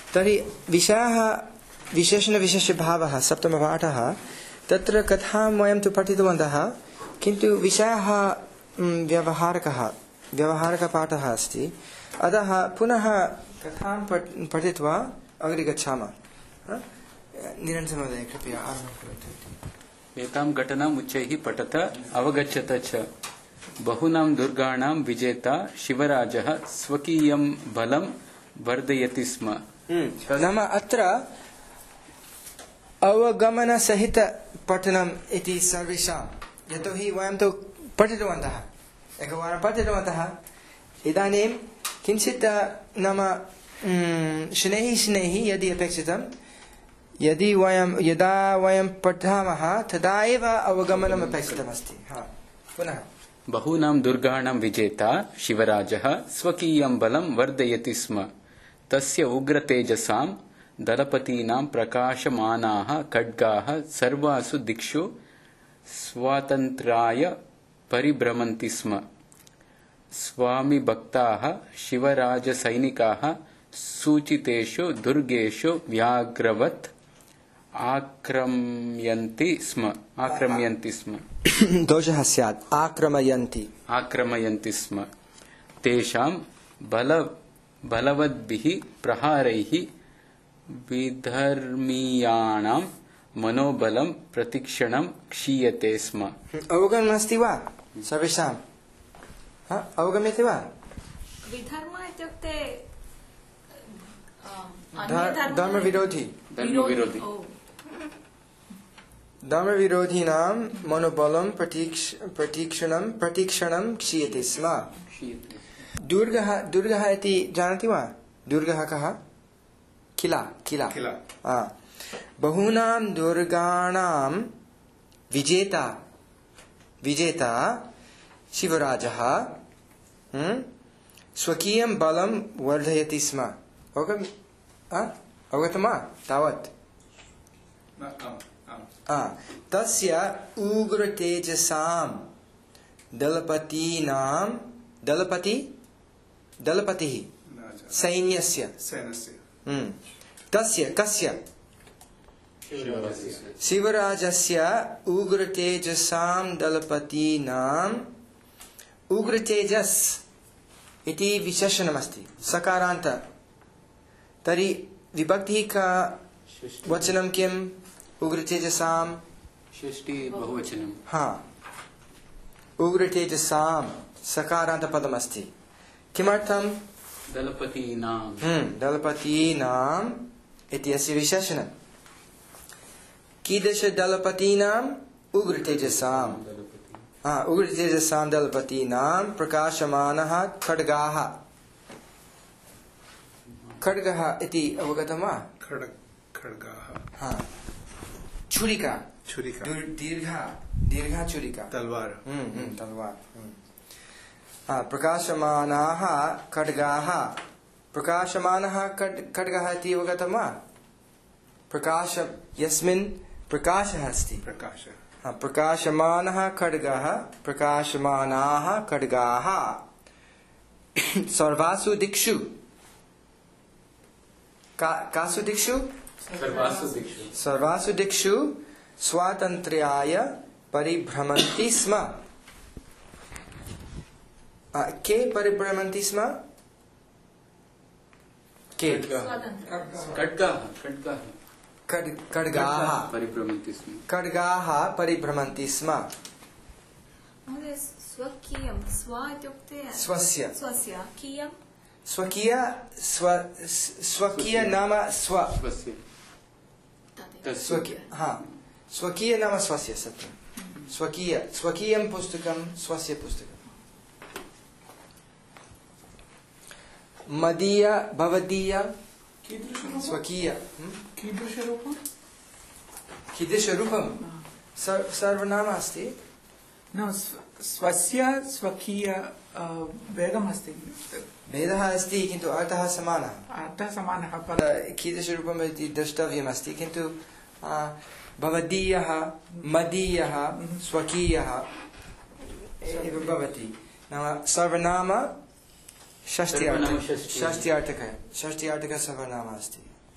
तर्हि विषयः विशेषणविशेषभावः सप्तमपाठः तत्र कथां वयं तु पठितवन्तः किन्तु विषयः व्यवहारकपाठः अस्ति अतः पुनः कथां पठित्वा अग्रे गच्छामः निरञ्जनमहोदय कृपया आरम्भं करोतु एतां घटनाम् उच्चैः पठत अवगच्छत च बहूनां दुर्गाणां विजेता शिवराजः स्वकीयं बलं वर्धयति स्म नाम अत्र अवगमनसहित पठनम् इति सर्वेषां यतोहि वयं तु पठितवन्तः एकवारं पठितवन्तः इदानीं किञ्चित् नाम शनैः यदि अपेक्षितं यदा वयं पठामः तदा एव अवगमनम् अपेक्षितमस्ति पुनः बहूनां दुर्गाणां विजेता शिवराजः स्वकीयं बलं वर्धयति स्म तस्य उग्रतेजसां दलपतीनां प्रकाशमानाः खड्गाः सर्वासु दिक्षु स्वातन्त्र्याय परिभ्रमन्ति स्म स्वामिभक्ताः शिवराजसैनिकाः सूचितेषु दुर्गेषु व्याघ्रवत् आक्रम्यन्ति स्म दोषः स्यात् आक्रमयन्ति स्म तेषां बलवद्भिः प्रहारैः विधर्मीयाणां मनोबलं प्रतिक्षणं क्षीयते स्म अवगमनमस्ति वा सर्वेषां अवगम्यते वा विधर्म इत्युक्ते धर्मविरोधिनां मनोबलं प्रतीक्षणं क्षीयते स्म दुर्गः इति जानाति वा दुर्गः कः किला बहूनां दुर्गाणां विजेता शिवराजः स्वकीयं बलं वर्धयति स्म अवगतं वा तावत् तस्य उग्रतेजसां दलपतिः सैन्यस्य तस्य कस्य शिवराजस्य उग्रतेजसां दलपतीनां उग्रतेजस् इति विशेषणमस्ति सकारान्त तर्हि विभक्तिः का वचनं किम् उग्रतेजसां षष्ठी बहुवचनं उग्रतेजसां सकारान्तपदमस्ति किमर्थं दलपतीनाम् इत्यस्य विशेषणं कीदृशदलपतीनाम् उग्रतेजसां दलपतीनां प्रकाशमानः खड्गः इति अवगतं वा खड्गाः छुरिका दीर्घा छुरिका तलवार प्रकाशमानाः खड्गाः प्रकाशमानः खड्गः इति अवगतं वा यस्मिन् प्रकाशः अस्ति प्रकाशमानः खड्गाः सर्वासु दिक्षु कासु दिक्षु सर्वासु दिक्षु स्वातन्त्र्याय परिभ्रमन्ति स्म के परिभ्रमन्ति स्म के खड्गाः परिभ्रमन्ति स्म स्वकीय नाम स्वकीय नाम स्वस्य सत्यं स्वकीयं पुस्तकं स्वस्य पुस्तकं मदीय भवदीय स्वकीय कीदृशरूपं सर्वनाम अस्ति स्वस्य स्वकीय भेदमस्ति भेदः अस्ति किन्तु अर्थः समानः कीदृशरूपम् इति द्रष्टव्यमस्ति किन्तु भवदीयः मदीयः स्वकीयः एव भवति नाम सर्वनाम षष्ट्यार्थकः सर्वनाम अस्ति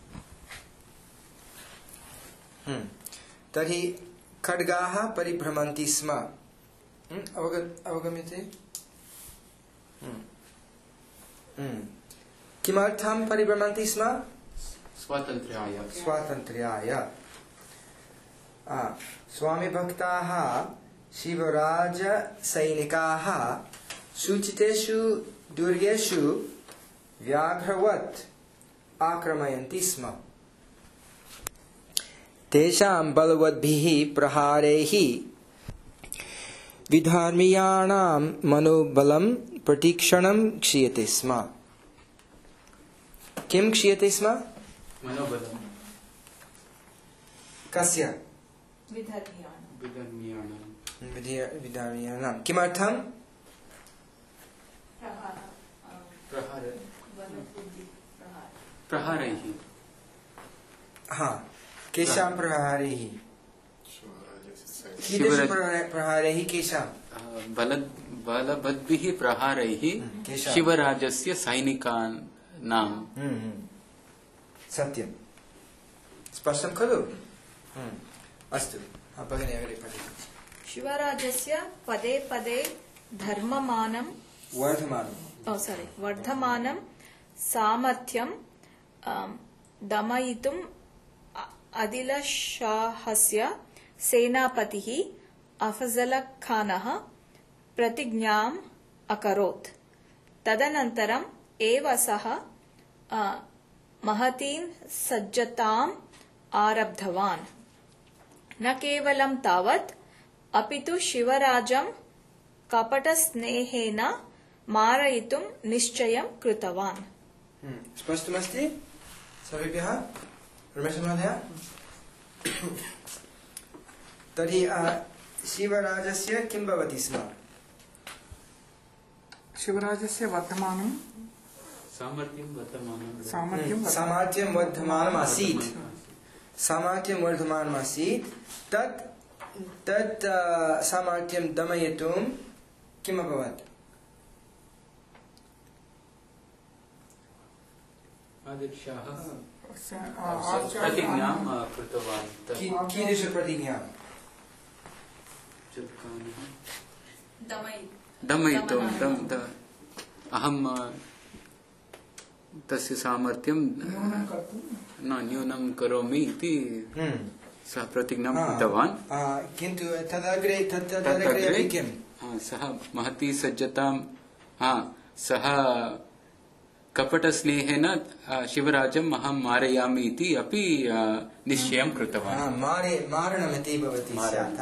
तर्हि खड्गाः परिभ्रमन्ति स्म। अवगम्यते? किमर्थं परिभ्रमन्ति स्म? स्वातन्त्र्याय। स्वातन्त्र्याय। स्वामिभक्ताः शिवराजसैनिकाः सूचितेषु दुर्गेषु व्याघ्रवत् आक्रमयन्ति स्म। तेषां बलवद्भिः प्रहारैः विधर्मीयाणां मनोबलं प्रतिक्षणं क्षीयते स्म। किं क्षीयते स्म? मनोबलं। कस्य? विधर्मीयाणां। किमर्थं? प्रहारैः। केषां प्रहारैः? कीदृश प्रहारैः? केषां? बलवद्भिः प्रहारैः शिवराजस्य सैनिकानां। सत्यं। स्पष्टं खलु? अस्तु, भगिनी अग्रे पठतु। शिवराजस्य पदे पदे वर्धमानं सामर्थ्यं दमयितुम् आदिलशाहस्य सेनापतिः अफजल खानः प्रतिज्ञाम् अकरोत्। तदनन्तरम् एव सः महतीं सज्जताम् आरब्धवान्। न केवलं तावत् अपि तु शिवराजं कपटस्नेहेन मारयितुं निश्चयं कृतवान्। स्पष्टमस्ति सर्वेभ्यः? रमेशमहोदय, तर्हि शिवराजस्य किं भवति स्म? शिवराजस्य वर्धमानं सामर्थ्यं वर्धमानमासीत्। तत् सामर्थ्यं दमयितुं किम् अभवत्? आदिलशाह प्रतिज्ञां कृतवान्। कीदृशप्रतिज्ञां? दमयितुम् अहं तस्य सामर्थ्यं न्यूनं करोमि इति सः प्रतिज्ञां कृतवान्। किन्तु तदग्रे किं? सः महती सज्जतां सः कपटस्नेहेन शिवराजम् अहं मारयामि इति अपि निश्चयं कृतवान्। मारणमिति भवति स्यात्।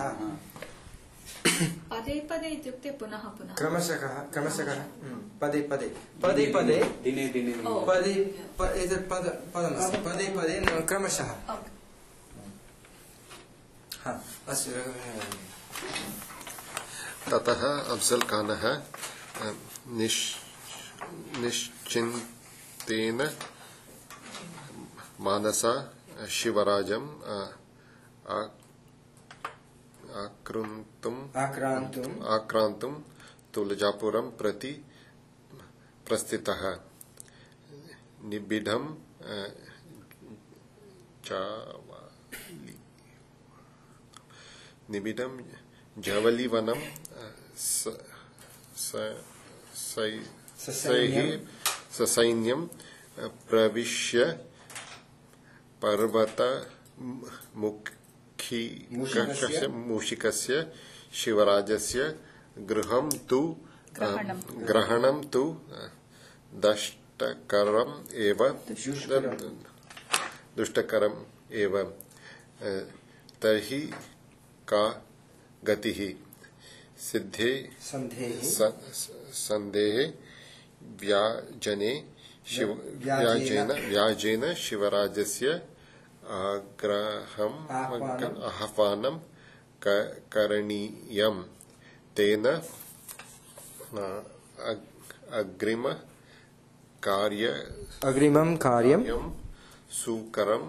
पदे पदे इत्युक्ते पुनः पुनः क्रमशः पदे पदे दिने दिने एतत् पदमस्ति। पदे पदे क्रमशः। ततः अफजल खानः निश्चिन्तेन मानसा शिवराजम् आक्रान्तुं तुलजापुरं प्रति प्रस्थितः। निबिडं जावलीवनं ससैन्यं प्रविश्य मूषिकस्य शिवराजस्य ग्रहणं तु दुष्टकरम् एव। तर्हि का गतिः? संदेहे व्याजेन शिवराजस्य आह्वानं करणीयम्। तेन अग्रिमं कार्यं सुकरं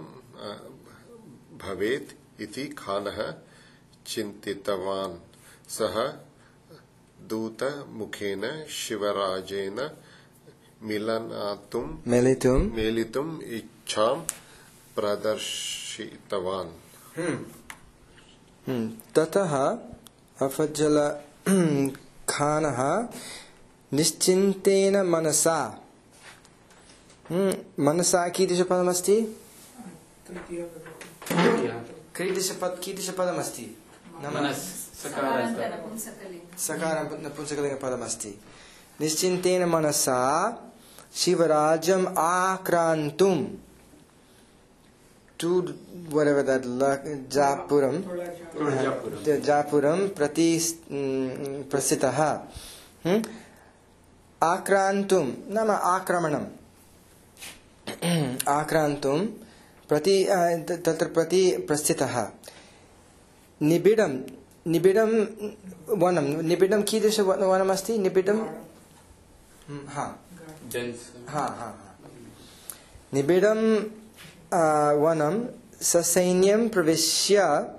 भवेत् इति खानः चिन्तितवान्। सः दूतमुखेन शिवराजेन मेलितुम् इच्छां प्रदर्शितवान्। ततः अफजल खानः निश्चिन्तेन मनसा मनसा कीदृशपदमस्ति कीदृशपदमस्ति सकारं नपुंसकलिङ्गपदमस्ति निश्चिन्तेन मनसा शिवराजम् आक्रान्तुं to whatever that Japuram prati prasitaha akrantum nama akramanam akrantum prati tatra prati prasitaha nibidam vanam nibidam कीदृश वनम् अस्ति निबिडम निबिडम वनं ससैन्यं प्रविश्य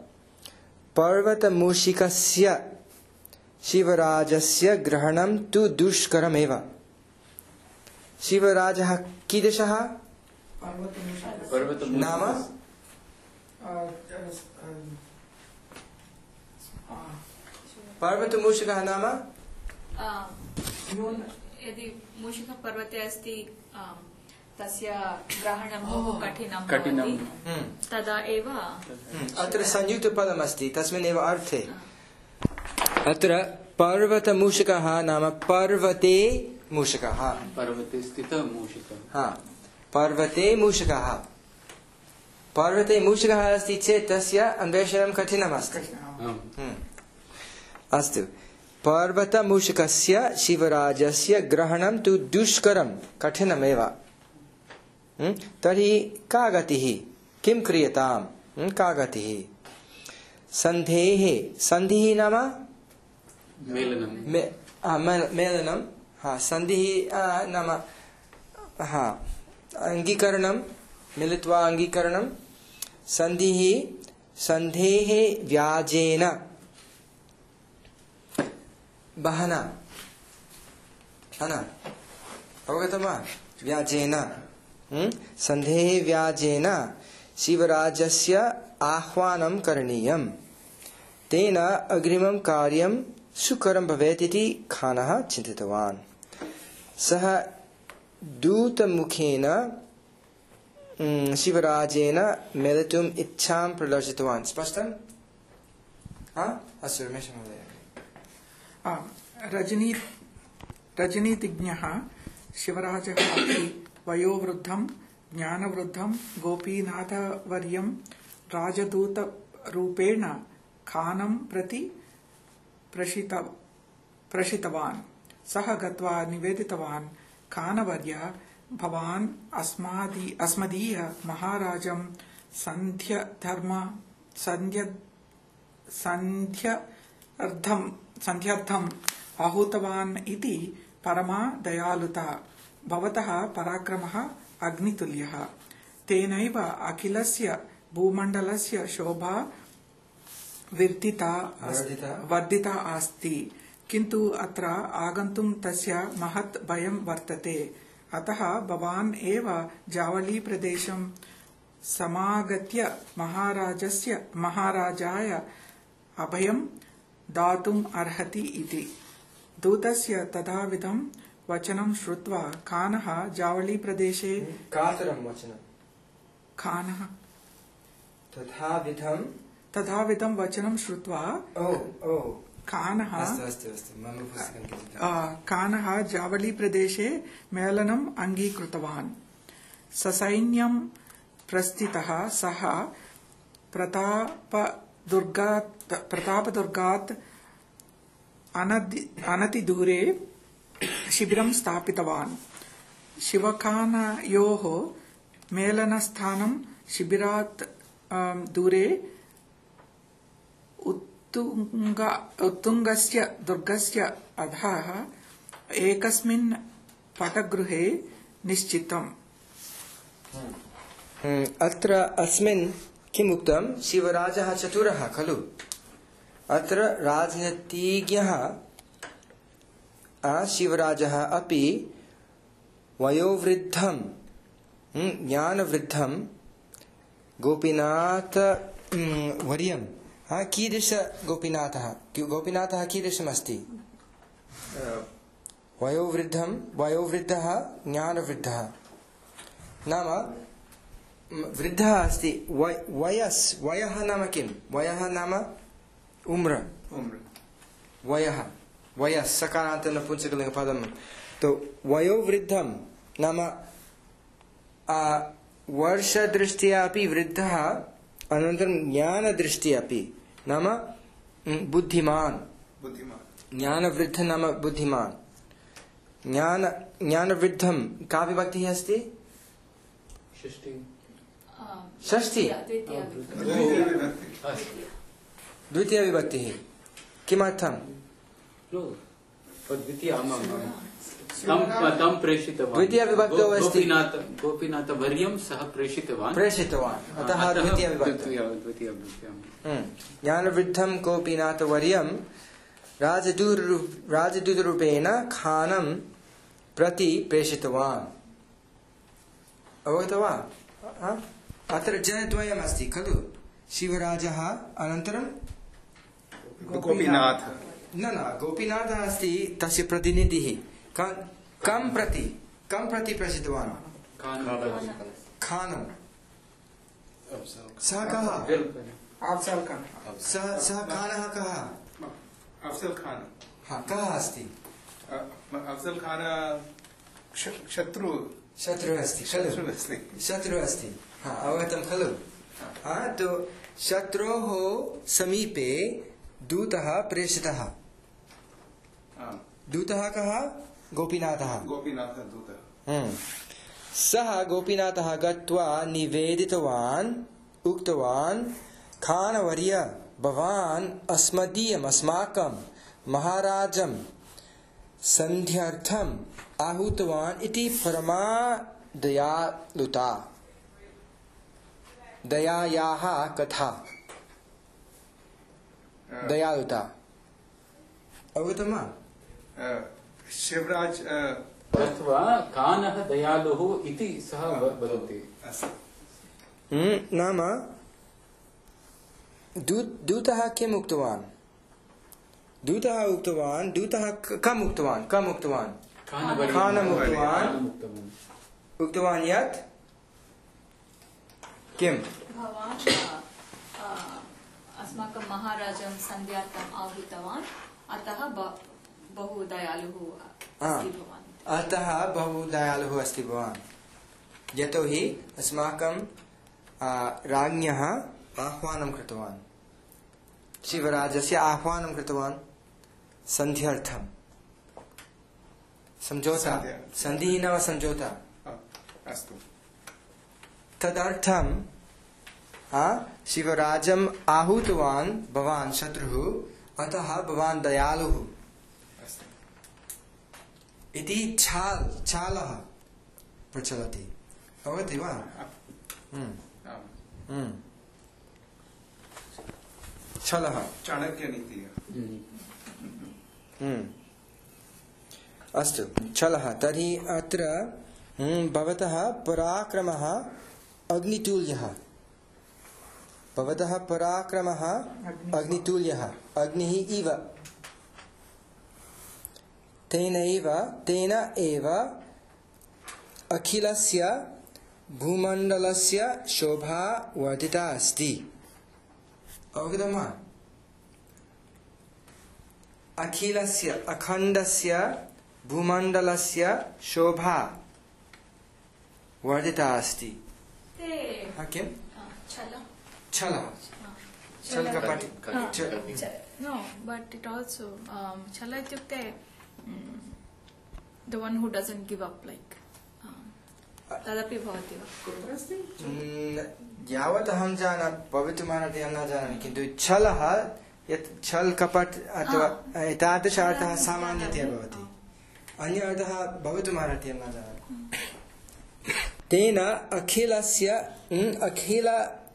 पर्वतमूषिकस्य शिवराजस्य ग्रहणं तु दुष्करमेव शिवराजः कीदृशः नाम पर्वतमूषिकः नाम यदि मूषिकः पर्वते अस्ति तस्य ग्रहणं बहु कठिनं तदा एव अत्र संयुक्तपदमस्ति तस्मिन् एव अर्थे अत्र पर्वतमूषिकः नाम पर्वते मूषिकः पर्वते स्थितः मूषिकः पर्वते मूषिकः पर्वते मूषिकः अस्ति चेत् तस्य अन्वेषणं कठिनमस्ति अस्तु पर्वतमूषिकस्य शिवराजस्य ग्रहणं तु दुष्करं कठिनमेव तर्हि का गतिः किं क्रियताम् का गतिः सन्धेः सन्धिः नाम मेलनं सन्धिः नाम अङ्गीकरणं मिलित्वा अङ्गीकरणं सन्धिः सन्धेः व्याजेन बहना अवगतं वा व्याजेन सन्धेः व्याजेन शिवराजस्य आह्वानं करणीयं तेन अग्रिमं कार्यं सुकरं भवेत् इति खानः चिन्तितवान् सः दूतमुखेन शिवराजेन मिलितुम् इच्छां प्रदर्शितवान् स्पष्टम् अस्तु रमेश महोदय रजनीतिज्ञः शिवराजः अपि वयोवृद्धं ज्ञानवृद्धं गोपीनाथवर्यं राजदूतरूपेण खानं प्रति प्रेषितवान् सः गत्वा निवेदितवान् खानवर्य भवान् अस्मदीय महाराजं सन्ध्यर्थम् आहूतवान् इति परमा दयालुता भवतः पराक्रमः अग्नितुल्यः तेनैव अखिलस्य भूमण्डलस्य शोभा वर्धिता अस्ति किन्तु अत्र आगन्तुं तस्य महत् भयं वर्तते अतः भवान् एव जावली प्रदेशं समागत्य महाराजाय अभयं दातुम् अर्हति इति दूतस्य तथाविधं वचनं श्रुत्वा खानः जावली प्रदेशे कातरं वचनं खानः तथाविधं वचनं श्रुत्वा खानः जावली प्रदेशे मेलनम् अङ्गीकृतवान् ससैन्यं प्रस्थितः सः प्रतापदुर्गात् अनतिदूरे शिबिरं स्थापितवान् शिवखानयोः मेलनस्थानं शिबिरात् दूरे उत्तुङ्गस्य दुर्गस्य अधः एकस्मिन् पटगृहे निश्चितम् अत्र अस्मिन् किम् उक्तं शिवराजः चतुरः खलु अत्र राजनीतिज्ञः शिवराजः अपि वयोवृद्धं ज्ञानवृद्धं गोपीनाथ वर्यं कीदृश गोपीनाथः गोपीनाथः कीदृशमस्ति वयोवृद्धः ज्ञानवृद्धः नाम वृद्धः अस्ति वयः नाम किं वयः नाम उम्र वयः सकारान्त नपुंसकलिङ्गपदं तो वयोवृद्धं नाम वर्षदृष्ट्या अपि वृद्धः अनन्तरं ज्ञानदृष्ट्या अपि नाम बुद्धिमान् ज्ञानवृद्ध नाम बुद्धिमान् ज्ञानवृद्धं का विभक्तिः अस्ति षष्ठी द्वितीया विभक्तिः किमर्थं तं प्रेषितवान् द्वितीया विभक्तौ अस्ति गोपीनाथवर्यं सः प्रेषितवान् अतः द्वितीया विभक्ति ज्ञानवृद्धं गोपीनाथवर्यं राजदूतरूपेण खानं प्रति प्रेषितवान् अवगतो वा अत्र जनद्वयम् अस्ति खलु शिवराजः अनन्तरं गोपीनाथ न गोपीनाथः अस्ति तस्य प्रतिनिधिः कं प्रति प्रेषितवान् खानं सः कः सः खानः कः अफजल खान कः अस्ति अफजल खान शत्रु अस्ति अवगतं खलु तो शत्रोः समीपे दूतः प्रेषितः दूतः कः गोपीनाथः सः गोपीनाथः गत्वा निवेदितवान् उक्तवान् खानवर्य भवान् अस्माकं महाराजं सन्ध्यर्थम् आहूतवान् इति परमा दयालुता दयायाः कथा दयालुता अवगतं वा शिवराज अथवा खानः दयालुः इति सः वदति नाम दूतः किम् उक्तवान् दूतः कम् उक्तवान् खानम् उक्तवान् यत् किम् भवान् अस्माकं महाराजं सन्ध्यार्थम् आहूतवान् अतः बहु दयालुः अस्ति भवान् यतोहि अस्माकं राज्ञः आह्वानं कृतवान् शिवराजस्य आह्वानं कृतवान् सन्ध्यर्थं समझौता सन्धिः नाम समझौता अस्तु तदर्थं शिवराजम् आहूतवान् भवान् शत्रुः अतः भवान् दयालुः इति छालः प्रचलति भवति वा छलः चाणक्यनीतिः अस्तु छलः तर्हि अत्र भवतः पराक्रमः अग्नितुल्यः अग्निः इव तेन एव अखिलस्य भूमण्डलस्य शोभा वर्धिता अस्ति अवगतं वा अखण्डस्य भूमण्डलस्य शोभा वर्धिता अस्ति किं No, but it also chala ityukte the one who doesn't give up, like tadapi bhavati va यावत् अहं जानामि भवितुमर्हति अहं न जानामि किन्तु छलः यत् छल कपट अथवा एतादृश अर्थः सामान्यतया भवति अन्य अर्थः भवितुमर्हति अहं न जानामि तेन अखिल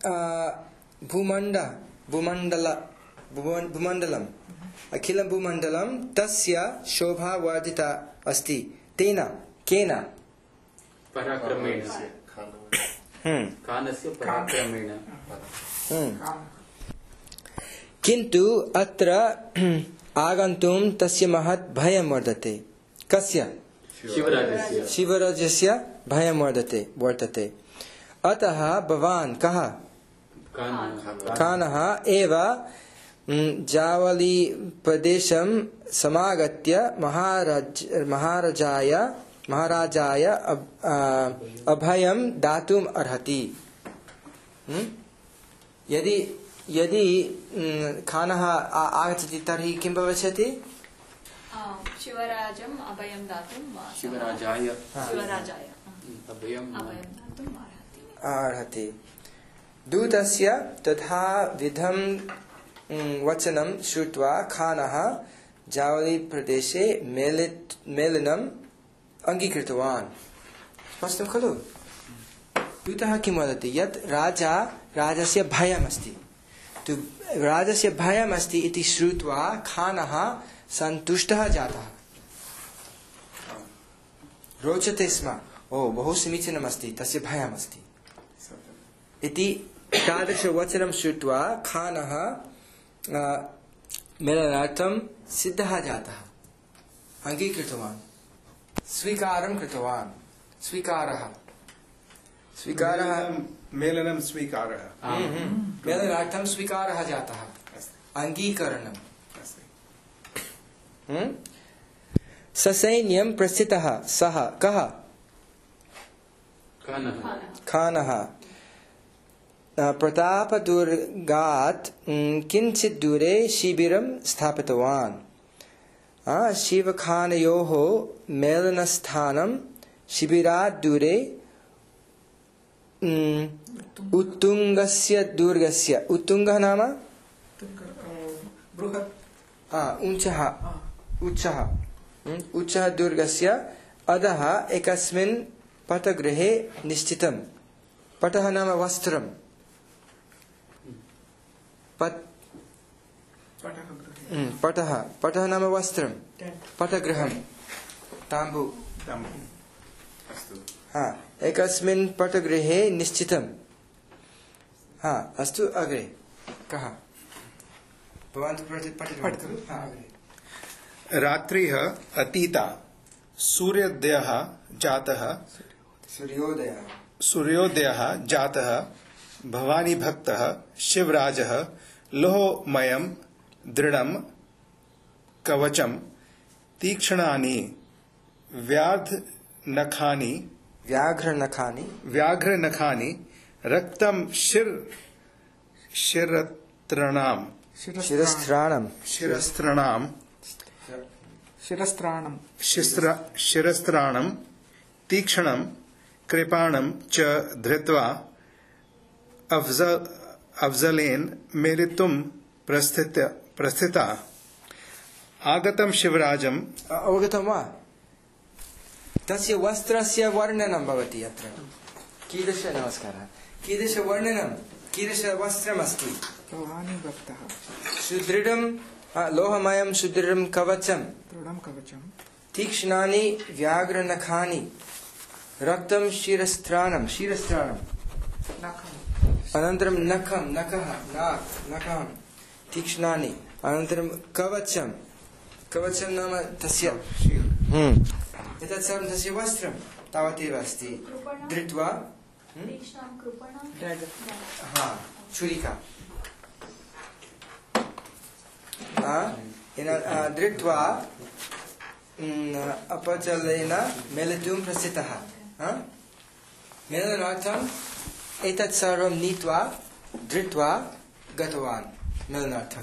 भूमण्डलम् अखिल भूमण्डलं तस्य शोभा वर्धिता अस्ति तेन केन पराक्रमेण खानस्य पराक्रमेण किन्तु अत्र आगन्तुं तस्य महत् भयं वर्तते। कस्य? शिवराजस्य भयं वर्तते। अतः भवान् कः? खानः एव जावली प्रदेशं समागत्य महाराजाय अभयं दातुम् अर्हति। यदि खानः आगच्छति तर्हि किं भविष्यति? शिवराजम् अभयं दातुं शिवराजाय अभयं दातुम् अर्हति। दूतस्य तथा विधं वचनं श्रुत्वा खानः जावली प्रदेशे मेलनम् अङ्गीकृतवान्। स्पष्टं खलु? दूतः किं वदति? यत् राजस्य भयमस्ति। राजस्य भयमस्ति इति श्रुत्वा खानः सन्तुष्टः जातः। रोचते स्म, ओ बहु समीचीनमस्ति, तस्य भयमस्ति इति तादृशवचनं श्रुत्वा खानः मेलनार्थं सिद्धः जातः, अङ्गीकृतवान्, स्वीकारं कृतवान्। मेलनं स्वीकारः, मेलनार्थं स्वीकारः जातः, अङ्गीकरणम्। ससैन्यं प्रस्थितः सः कः? खानः प्रतापदुर्गात् किञ्चित् दूरे शिबिरं स्थापितवान्। शिवखानयोः मेलनस्थानं शिबिरात् दूरे उत्तुङ्गस्य दुर्गस्य, उत्तुङ्गः नाम उच्चः दुर्गस्य अधः एकस्मिन् पटगृहे निश्चितं। पटः नाम वस्त्रं, पटः नाम वस्त्रं, पटगृहं, ताम्बू। एकस्मिन् पटगृहे निश्चितं। अस्तु, अग्रे कः? भवान् पठतु। रात्रिः अतीता, सूर्योदयः जातः। भवानी भक्तः शिवराजः लोहमयं दृढं कवचं तीक्ष्णानि व्याघ्रनखानि रक्तं शिरस्त्राणं तीक्ष्णं कृपाणं च धृत्वा अफजलेन मेलितुं प्रस्थिता। आगतं शिवराजम्। अवगतं वा? तस्य वस्त्रस्य वर्णनं भवति अत्र। कीदृशवर्णनं, कीदृशवस्त्रमस्ति? सुदृढं लोहमयं सुदृढं कवचं, तीक्ष्णानि व्याघ्रनखानि, रक्तं शिरस्त्राणं, अनन्तरं नखं तीक्ष्णानि, अनन्तरं कवचं नाम तस्य एतत् सर्वं तस्य वस्त्रं तावदेव अस्ति। धृत्वा छुरिका धृत्वा अपचलेन मेलितुं प्रस्थितः। मेलनार्थम् एतत् सर्वं नीत्वा धृत्वा गतवान् मेलनार्थम्।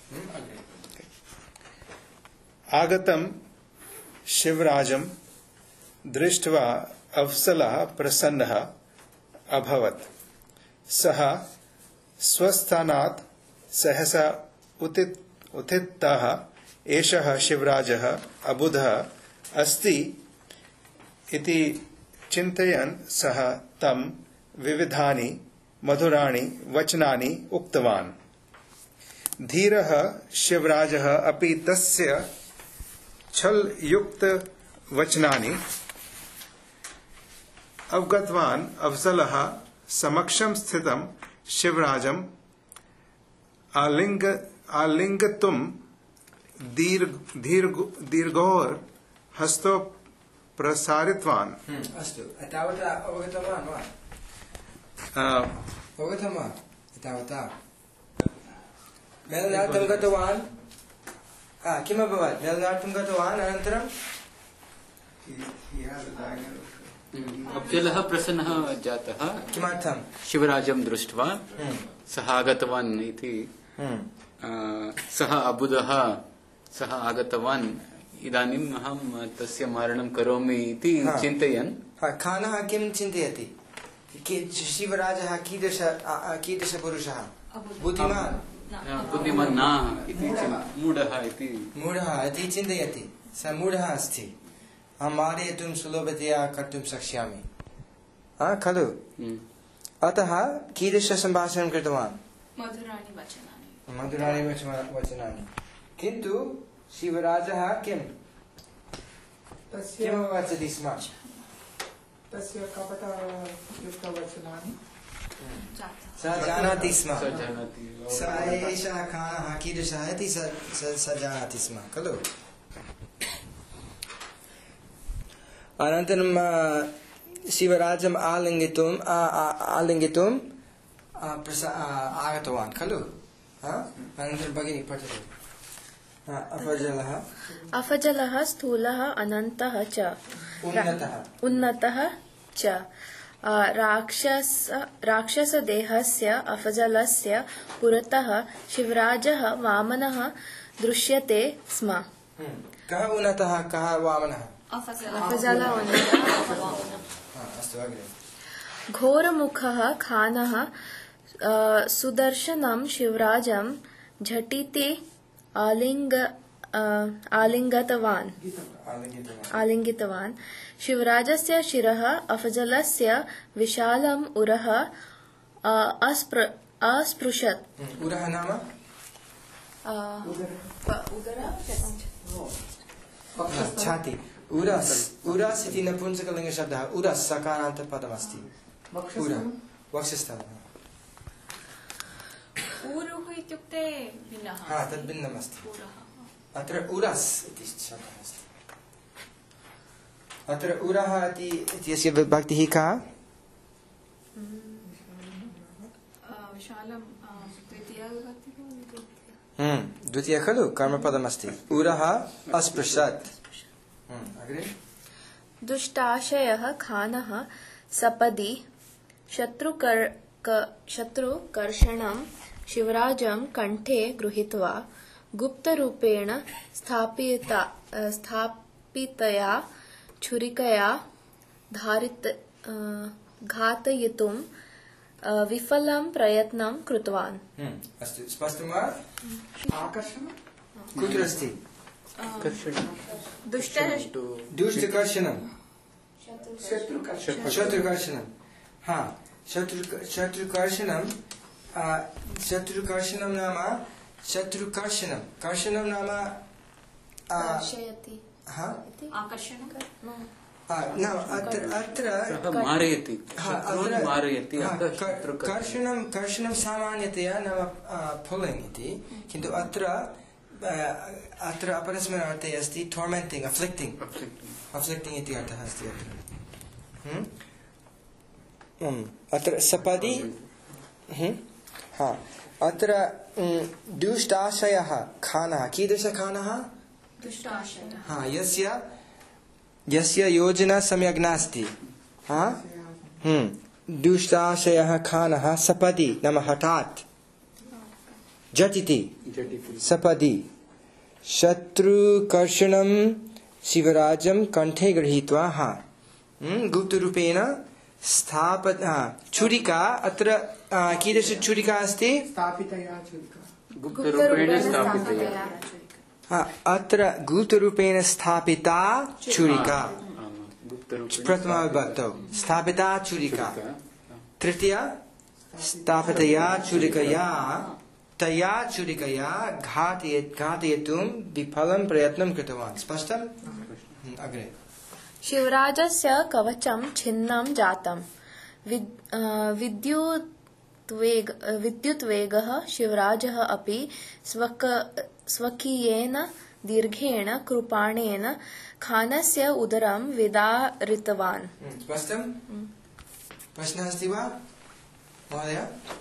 आगतं शिवराजं दृष्ट्वा अफजलः प्रसन्नः अभवत्। सः स्वस्थानात् सहसा उत्थितः। एषः शिवराजः अबुधः अस्ति इति चिन्तयन् सः तं विविधानि मधुराणि वचनानि उक्तवान्। धीरः शिवराजः अपि तस्य छलयुक्त वचनानि अवगतवान्। अफजलः समक्षं स्थितं शिवराजं आलिङ्गतुं दीर्घोर हस्तो प्रसारितवान्। अस्तु, तावता अवगतवान् वा? अवगतं वा? तावता मेलनार्थं गतवान्, किम् अभवत्? मेलनार्थं गतवान्, अनन्तरं अफजलः प्रसन्नः जातः। किमर्थं? शिवराजं दृष्ट्वा सः आगतवान् इति। सः अबुधः, सः आगतवान्, इदानीम् अहं तस्य मारणं करोमि इति चिन्तयन्। खानः किं चिन्तयति? शिवराजः कीदृशपुरुषः? बुद्धिमान् बुद्धिमान् न इति मूढः इति चिन्तयति। सः मूढः अस्ति, अहं मारयितुं सुलभतया कर्तुं शक्ष्यामि खलु। अतः कीदृशसम्भाषणं कृतवान्? मधुराणि वचनानि। किन्तु शिवराजः किं वचति स्म? तस्य कपटयुक्तवचनानि सः जानाति स्म। सः एषः खानः कीदृशः इति सः जानाति स्म खलु। अनन्तरं शिवराजम् आलिङ्गितुम् आगतवान् खलु। अनन्तरं भगिनी पठतु। अफजलः स्थूलः अनन्तः च उन्नतः च राक्षसदेहस्य अफजलस्य पुरतः शिवराजः वामनः दृश्यते स्म। कः उन्नतः कः वामनः? अफजलः अस्तु, अग्रे। घोरमुखः खानः सुदर्शनं शिवराजं झटिति आलिङ्गितवान्। शिवराजस्य शिरः अफजलस्य विशालम् उरः अस्पृशत्। उरः नाम छाति। उरस् इति नपुंसकलिङ्गशब्दः। उरस् सकारान्तपदमस्ति। वक्षस्थलः। ऊरुः इत्युक्ते भिन्नः। तद् भिन्नमस्ति। अत्र उरस् इति शब्दः अस्ति। अत्र उरः इत्यस्य विभक्तिः का? द्वितीया खलु, कर्मपदमस्ति। उरः अस्पृशत्। दुष्टाशयः खानः सपदि शत्रुकर्षणं शिवराजं कण्ठे गृहीत्वा गुप्तरूपेण स्थापितया छुरिकया घातयितुं विफलं प्रयत्नं कृतवान्। अस्तु, स्पष्टं वा? आकर्षणं कुत्र अस्ति? दुष्टकर्षणं, शत्रुकर्षणं। शत्रुकर्षणं नाम कर्षणं नाम कर्षणं सामान्यतया नाम पुलिङ्ग् इति, किन्तु अत्र अपरस्मिन् अर्थे अस्ति टोर्मेण्टिङ्ग्, अफ्लिक्टिङ्ग् इति अर्थः अस्ति अत्र सपदि। अत्र दुष्टाशयः खानः। कीदृशखानः? यस्य योजना सम्यक् नास्ति। दुष्टाशयः खानः सपदि नाम हठात्, झटिति सपदि शत्रुकर्षणं शिवराजं कण्ठे गृहीत्वा गुप्तरूपेण छुरिका। अत्र कीदृशछुरिका अस्ति? अत्र गुप्तरूपेण स्थापिता छुरिका। प्रथमाविभक्तौ स्थापिता छुरिका। तृतीया स्थापितया छुरिकया तया छुरिकया घातयितुं विफलं प्रयत्नं कृतवान्। स्पष्टम्? अग्रे। शिवराजस्य कवचं छिन्नं जातं। विद्युद्वेगः शिवराजः अपि स्वकीयेन दीर्घेण कृपाणेन खानस्य उदरं विदारितवान्। स्पष्टं? प्रश्नः अस्ति वा महोदय?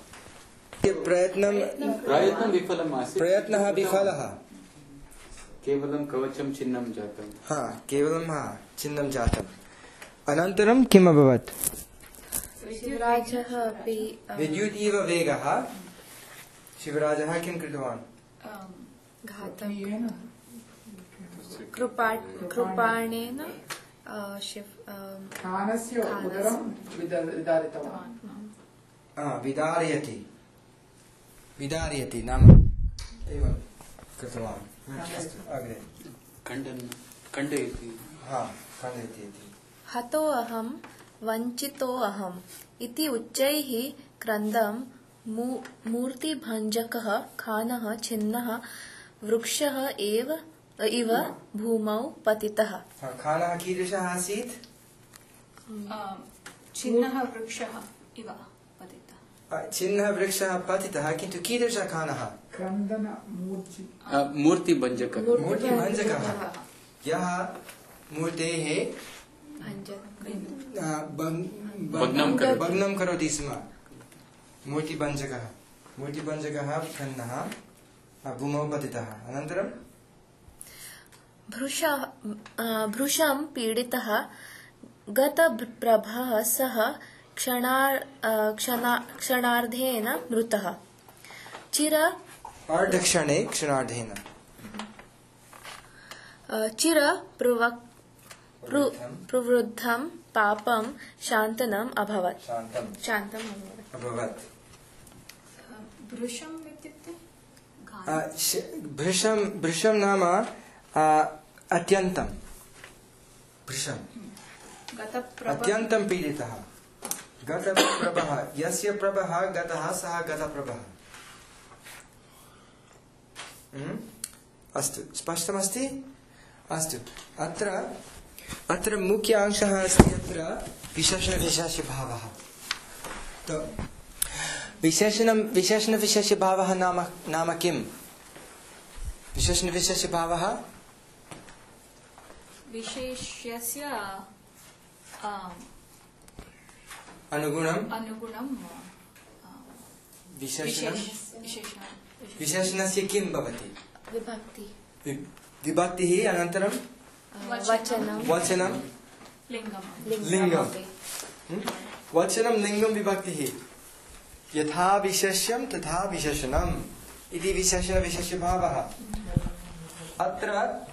प्रयत्नं विफलमासीत्। विफलः। केवलं कवचं छिन्नं जातं। केवलं छिन्नं जातम्। अनन्तरं किम् अभवत्? शिवराजः अपि विद्युत् इव वेगः। शिवराजः किं कृतवान्? कृपाणेन खानस्य उदरं विदारितवान्। विदारयति नाम एवं कृतवान्। अग्रे खण्डयति। खण्डयति। हतोऽहं वञ्चितोऽहम् इति उच्चैः क्रन्दं मूर्तिभञ्जकः खानः छिन्नः वृक्षः इव भूमौ पतितः। खानः कीदृशः आसीत्? छिन्नः वृक्षः इव पतितः। छिन्नः वृक्षः पतितः, किन्तु कीदृशः खानः? मूर्तिभञ्जकः। यः मूर्तेः भग्नं करोति स्म। मूर्तिभञ्जकः खन्नः भूमौ पतितः। अनन्तरं भृशं पीडितः गतप्रभः सः क्षणार्धेन मृतः। क्षणार्धेन प्रवृद्धं पापं शान्तम् अभवत्। भृशम् इत्युक्ते भृशं नाम अत्यन्तं। भृशम् अत्यन्तं पीडितः। गतप्रभः, यस्य प्रभः गतः सः गतप्रभः। अस्तु, स्पष्टमस्ति? अस्तु, अत्र मुख्य अंशः अस्ति अत्र विशेषणविशेषभावः। तो विशेषणविशेषभावः नाम किम्? विशेषणविशेषभावः विशेष्यस्य अनुगुणं विशेषणस्य किं भवति? विभक्तिः अनन्तरं वचनं लिङ्गं। वचनं लिङ्गं विभक्तिः। यथा विशेष्यं तथा विशेषणम् इति विशेषणविशेषभावः। अत्र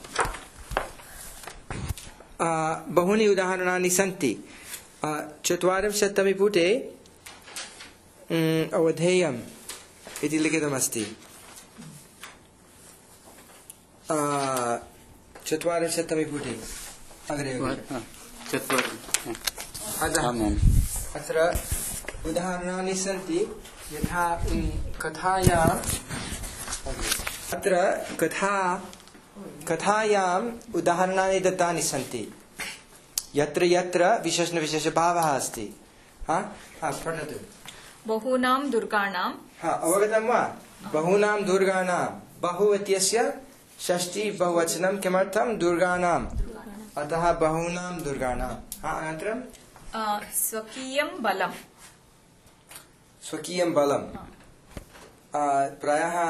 बहूनि उदाहरणानि सन्ति। 40तमे पुटे अवधेयम् इति लिखितमस्ति। 40तमे पुटे अग्रे अत्र उदाहरणानि सन्ति। यथा कथायाम् अत्र कथायाम् उदाहरणानि दत्तानि सन्ति यत्र यत्र विशेषणविशेषभावः अस्ति। पठतु। बहूनां दुर्गाणां। अवगतं वा? बहूनां दुर्गाणां। बहु इत्यस्य षष्ठी बहुवचनं किमर्थं? दुर्गाणाम्। अतः बहूनां दुर्गाणाम्। अनन्तरं स्वकीयं बलं। स्वकीयं बलं प्रायः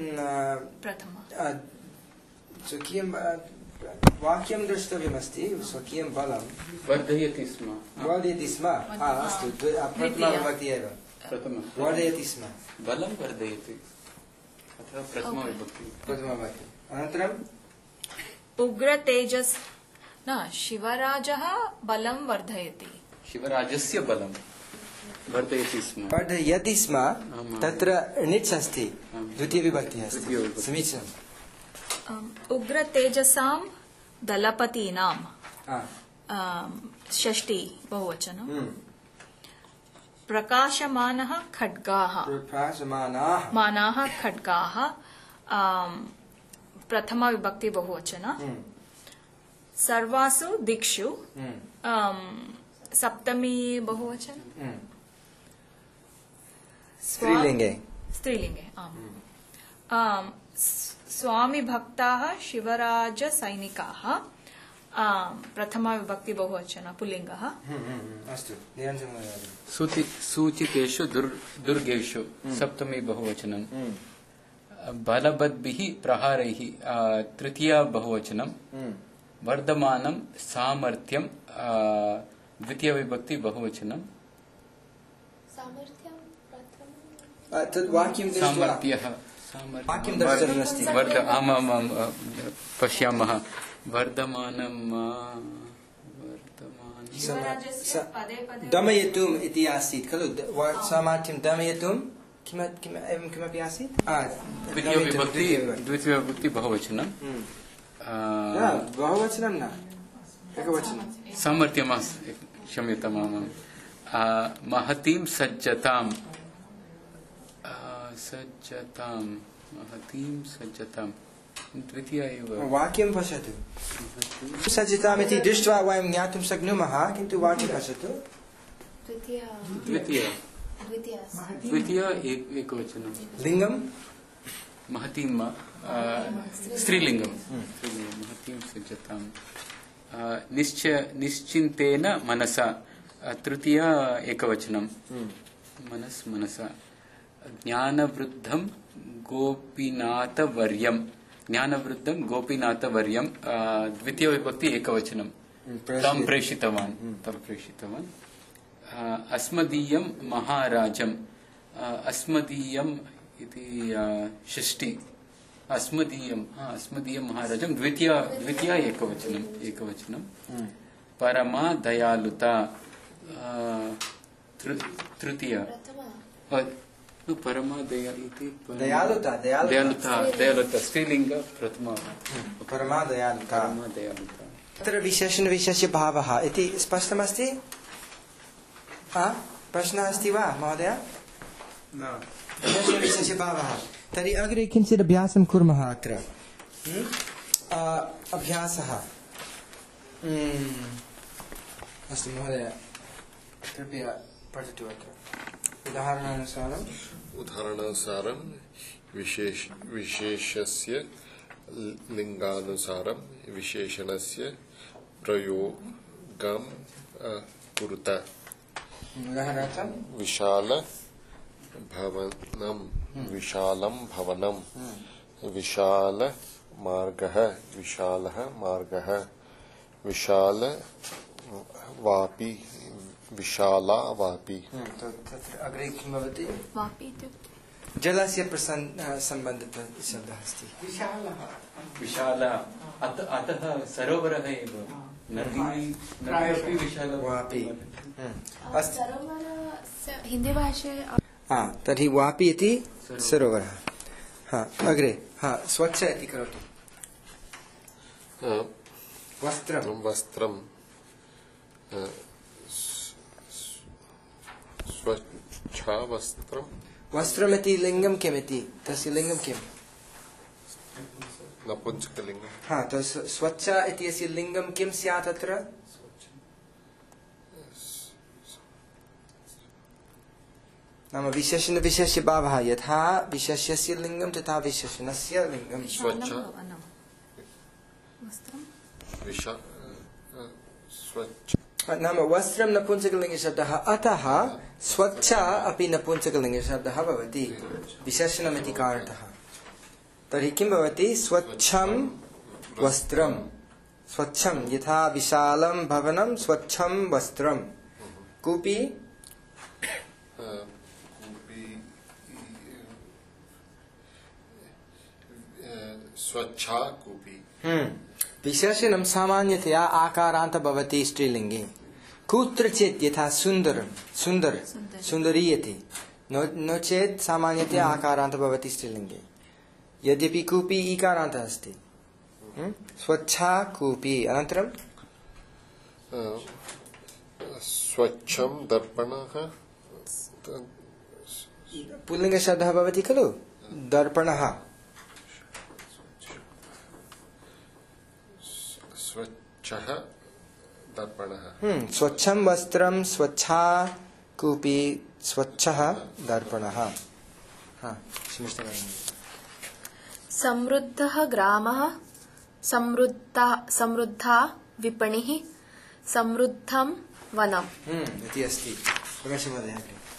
स्वकीयं वाक्यं द्रष्टव्यमस्ति। स्वकीयं बलं वर्धयति स्म। अस्तु, प्रथमविभक्ति एव। वर्धयति स्म। बलं वर्धयति अथवा प्रथमविभक्ति। अनन्तरं उग्रतेजस् न शिवराजः बलं वर्धयति। शिवराजस्य बलं वर्धयति स्म। तत्र णिच् अस्ति, द्वितीयविभक्तिः अस्ति। समीचीनम्। उग्रतेजसां दलपतीनां षष्ठी बहुवचनं। प्रकाशमानः खड्गाः प्रथमविभक्ति बहुवचन। सर्वासु दिक्षु सप्तमी बहुवचन। स्त्रीलिङ्गे स्त्रीलिङ्गे आम् स्वामी भक्ताः शिवराजसैनिकाः प्रथमा विभक्ति बहुवचन पुल्लिङ्गः अस्तु सूचितेषु दुर्गेषु सप्तमी बहुवचनं बलवद्भिः प्रहारैः तृतीया बहुवचनं वर्धमानं सामर्थ्यं द्वितीया विभक्ति बहुवचनं तद् वाक्यं सामर्थ्यः वाक्यं दर्शनमस्ति आमां पश्यामः वर्धमानं दमयितुम् इति आसीत् खलु सामर्थ्यं दमयितुं एवं किमपि आसीत् द्वितीया विभक्ति बहुवचनं बहुवचनं न एकवचनं सामर्थ्यम् क्षम्यताम् महतीं सज्जतां महतीं सज्जतां द्वितीया एव वाक्यं पश्यतु सज्जताम् इति दृष्ट्वा वयं ज्ञातुं शक्नुमः किन्तु वाक्यं पश्यतु द्वितीया एकवचनं लिङ्गं महतीं स्त्रीलिङ्गं महतीं सज्जतां निश्चिन्तेन मनसा तृतीया एकवचनं मनसा ज्ञानवृद्धं गोपीनाथवर्यं द्वितीया विभक्ति एकवचनं तं प्रेषितवान् अस्मदीयं महाराजम् अस्मदीयम् इति षष्ठी अस्मदीयं महाराजं द्वितीया एकवचनं परमा दयालुता तृतीया परमा दयालुता स्त्रीलिङ्ग प्रथमा परमा दयालुता तत्र विशेषणविशेष्य भावः इति स्पष्टमस्ति प्रश्नः अस्ति वा महोदय विशेषणविशेष्य भावः तर्हि अग्रे किञ्चित् अभ्यासं कुर्मः अत्र अभ्यासः अस्तु महोदय कृपया पठतु अत्र उदाहरणानुसारं विशेषस्य लिङ्गानुसारं विशेषणस्य प्रयोगं कुरुत विशालं भवनं विशालः मार्गः विशालवापी विशाला वापी तत्र अग्रे किं भवति वापी इत्युक्ते जलस्य सम्बन्धितः शब्दः अस्ति विशाला अतः सरोवरः एव नदी अपि विशाला वापी अस्तु हिंदी भाषा तर्हि वापी इति सरोवरः अग्रे स्वच्छ इति करोतु वस्त्रं स्वच्छवस्त्रं वस्त्रमिति लिङ्गं किमिति तस्य लिङ्गं किम् नपुंसकलिङ्गं स्वच्छ इत्यस्य लिङ्गं किं स्यात् अत्र नाम विशेषणविशेष्य भावः यथा विशेष्यस्य लिङ्गं तथा विशेषणस्य लिङ्गं स्वच्छ नाम वस्त्रं नपुंसकलिङ्गशब्दः अतः स्वच्छ अपि नपुंसकलिङ्गशब्दः भवति विशेषणमिति कारणतः तर्हि किं भवति स्वच्छं वस्त्रं स्वच्छं यथा विशालं भवनं स्वच्छं वस्त्रं कूपी स्वच्छा कूपी विशेषणं सामान्यतया आकारान्त भवति स्त्रीलिङ्गे कुत्रचित् यथा सुन्दरी इति नो चेत् सामान्यतया आकारान्त भवति स्त्रीलिङ्गे यद्यपि कूपी ईकारान्तः अस्ति स्वच्छा कूपी अनन्तरं स्वच्छं दर्पणः पुल्लिङ्गशब्दः भवति खलु दर्पणः स्वच्छः दर्पणः स्वच्छं वस्त्रं स्वच्छा कूपी स्वच्छः दर्पणः समृद्धः ग्रामः समृद्धा विपणिः समृद्धं वनम् इति अस्ति प्रकाशमहोदय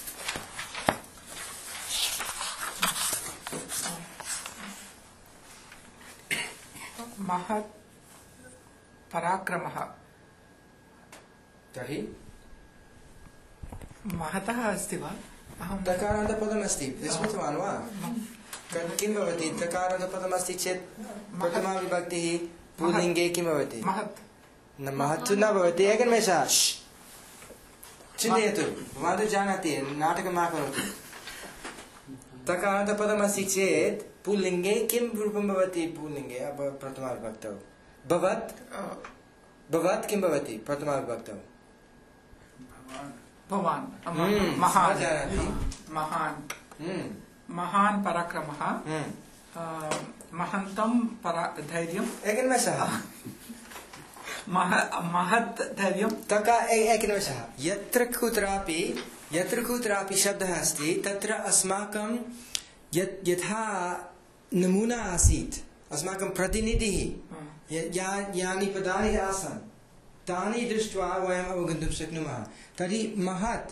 महत् पराक्रमः तर्हि महतः अस्ति वा अहं तकारान्तपदमस्ति स्मृतवान् वा किं भवति तकारान्तपदमस्ति चेत् प्रथमा विभक्तिः पुल्लिङ्गे किं भवति महत् न महत्तु न भवति एकनिमेषः चिन्तयतु भवान् तु जानाति नाटकं मा करोतु तकारान्तपदमस्ति चेत् पुल्लिङ्गे किं रूपं भवति पुल्लिङ्गे प्रथमा विभक्तौ भवत् किं भवति प्रथमा विभक्तौ भवान् महान् पराक्रमः महन्तं धैर्यं एकनिमेषः महत् धैर्यं एकनिमेषः यत्र कुत्रापि शब्दः अस्ति तत्र अस्माकं यथा नमूना आसीत् अस्माकं प्रतिनिधिः यानि पदानि आसन् तानि दृष्ट्वा वयम् अवगन्तुं शक्नुमः तर्हि महत्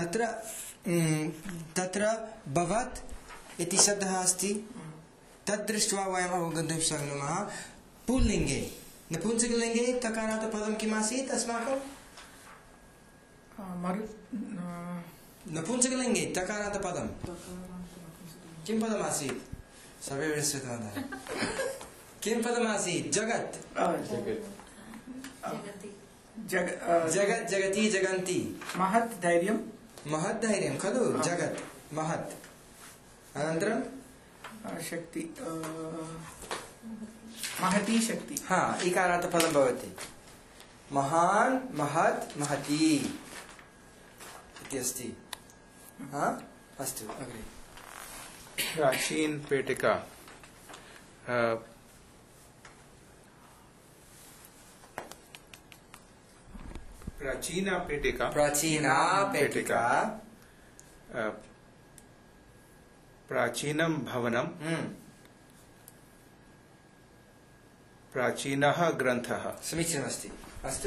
तत्र भवत् इति शब्दः अस्ति तद् दृष्ट्वा वयम् अवगन्तुं शक्नुमः पुल्लिङ्गे नपुंसकलिङ्गे तकारान्तपदं किम् आसीत् अस्माकं नपुंसकलिङ्गे तकारान्तपदं किं पदमासीत् सर्वे श्रुतवन्तः किं पदमासीत् जगत् जगति जगन्ति महत् धैर्यं खलु जगत् महत् अनन्तरं शक्ति महती शक्ति इकारान्तपदं भवति महान् महत् महती इति अस्ति अस्तु अग्रे प्राचीन पेटिका प्राचीना पेटिका प्राचीनं भवनं प्राचीनः ग्रन्थः समीचीनमस्ति अस्तु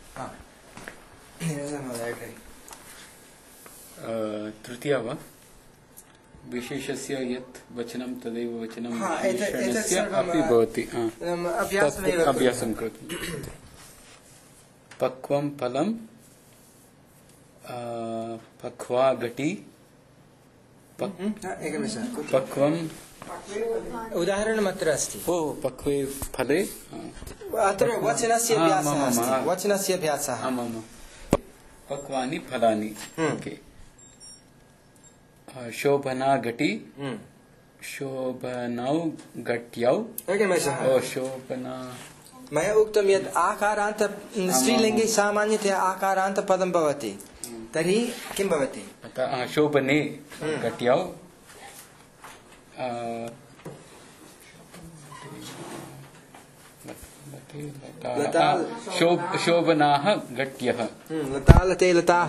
तृतीया वा विशेषस्य यत् वचनं तदेव वचनं विशेषणस्य अपि भवति अभ्यासं कृतं पक्वं फलं पक्वा घटी पक्वं उदाहरणमत्र अस्ति पक्वे फले अत्र वचनस्य अभ्यासः पक्वानि फलानि शोभना घटी शोभनौ घट्यौ शोभना मया उक्तं यत् आकारान्त स्त्रीलिङ्गे सामान्यतया आकारान्तपदं भवति तर्हि किं भवति शोभने घट्यौ शोभनाः घट्यः लते लताः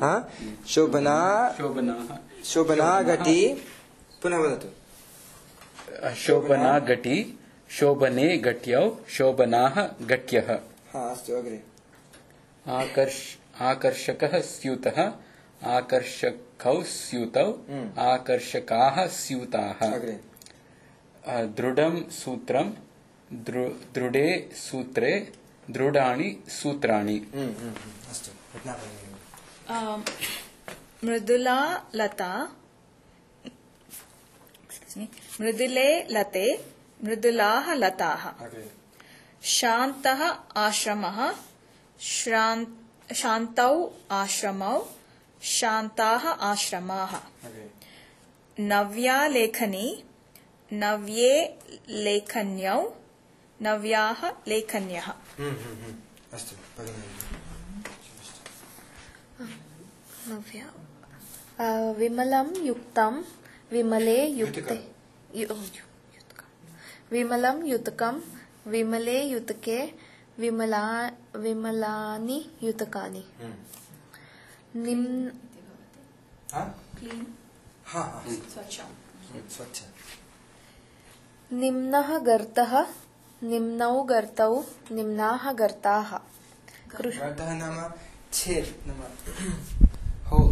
शोभना घटी पुनः वदतु शोभना घटी शोभने घट्यौ शोभनाः घट्यः अस्तु अग्रे आकर्षकः स्यूतः आकर्षकौ स्यूतौ आकर्षकाः स्यूताः दृढं सूत्रं दृढे सूत्रे दृढाणि सूत्राणि मृदुला लता मृदुले लते मृदुलाः लताः शान्तः आश्रमः शान्तौ आश्रमौ शान्ताः आश्रमाः नव्या लेखनी नव्ये लेखन्यौ नव्याः लेखन्यः विमलं युक्तं विमले युक्ते विमलं युतकं विमले युतके विमलानि युतकानि क्लीन स्वच्छं स्वच्छ निम्नः गर्तः निम्नौ गर्तौ निम्नाः गर्ताः गर्तः नाम छेद नाम होल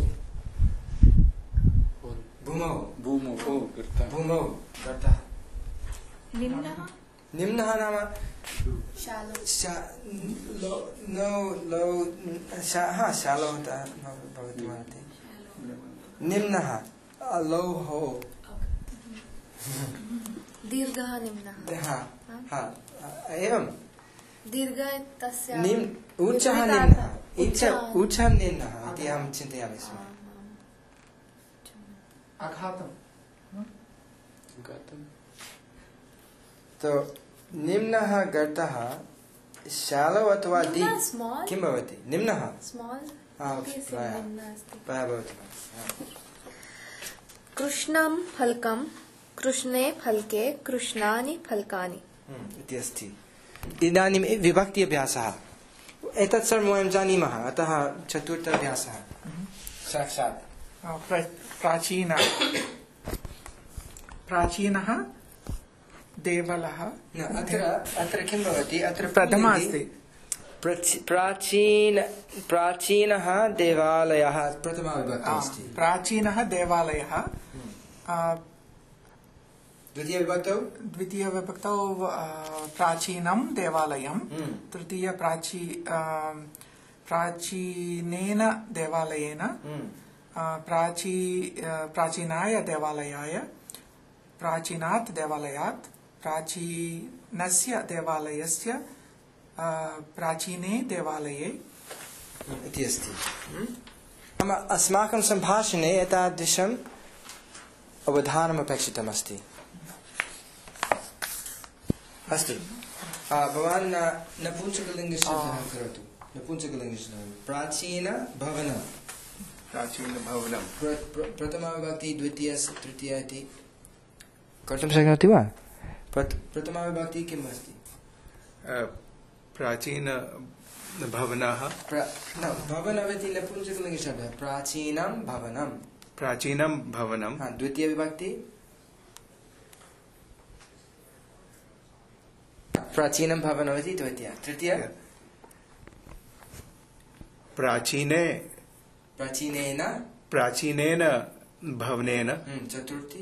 भूमौ गर्तः निम्नः नाम शालो भवति निम्नः लौः दीर्घः निम्नः एवं दीर्घ तस्य उच्चः निम्नः उच्चः निम्नः इति अहं चिन्तयामि स्म तो निम्नः गर्तः शालो अथवा डीप किं भवति निम्नः कृष्णं फलकं कृष्णे फलके कृष्णानि फलकानि इति अस्ति इदानीं विभक्ति अभ्यासः एतत् सर्वं वयं जानीमः अतः चतुर्थ अभ्यासः साक्षात् प्राचीनः देवलः अत्र किं भवति अत्र प्रथमा अस्ति प्राचीनः देवालयः प्रथमा विभक्ति अस्ति प्राचीनः देवालयः द्वितीयविभक्तौ प्राचीनं देवालयं तृतीय प्राचीनेन देवालयेन प्राचीनाय देवालयाय प्राचीनात् देवालयात् प्राचीनस्य देवालयस्य प्राचीने देवालये इति अस्ति अस्माकं सम्भाषणे एतादृशम् अवधानम् अपेक्षितमस्ति अस्तु भवान् नपुंसकलिङ्गशब्दः करोतु नपुंसकलिङ्गशब्दः प्राचीनभवनं प्रथमा विभक्ति द्वितीया तृतीया इति कर्तुं शक्नोति वा प्रथमा विभक्ति किम् अस्ति प्राचीन भवनः भवनम् इति नपुंसकलिङ्गशब्दः प्राचीनं भवनं द्वितीया विभक्ति प्राचीनं भवनम् इति द्वितीया तृतीया प्राचीनेन भवनेन चतुर्थी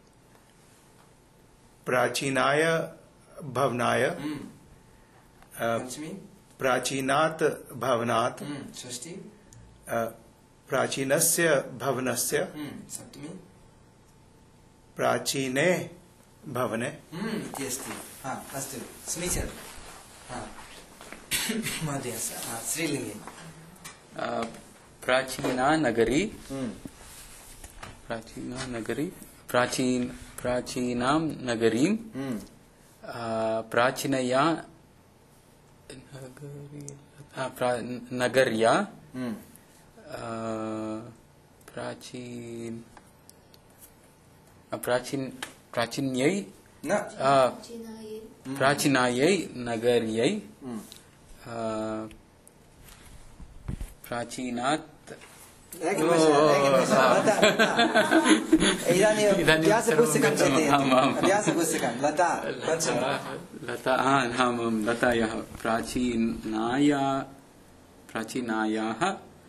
प्राचीनाय भवनाय पंचमी प्राचीनात् भवनात् षष्ठी प्राचीनस्य भवनस्य सप्तमी प्राचीने भवने इति अस्ति अस्तु समीचीनं महोदय श्रीलिङ्गे प्राचीना नगरी प्राचीनां नगरीं प्राचीनया नगर्या प्राचीन्यै प्राचीनायै नगर्यै प्राचीनात् लतायाः प्राचीनायाः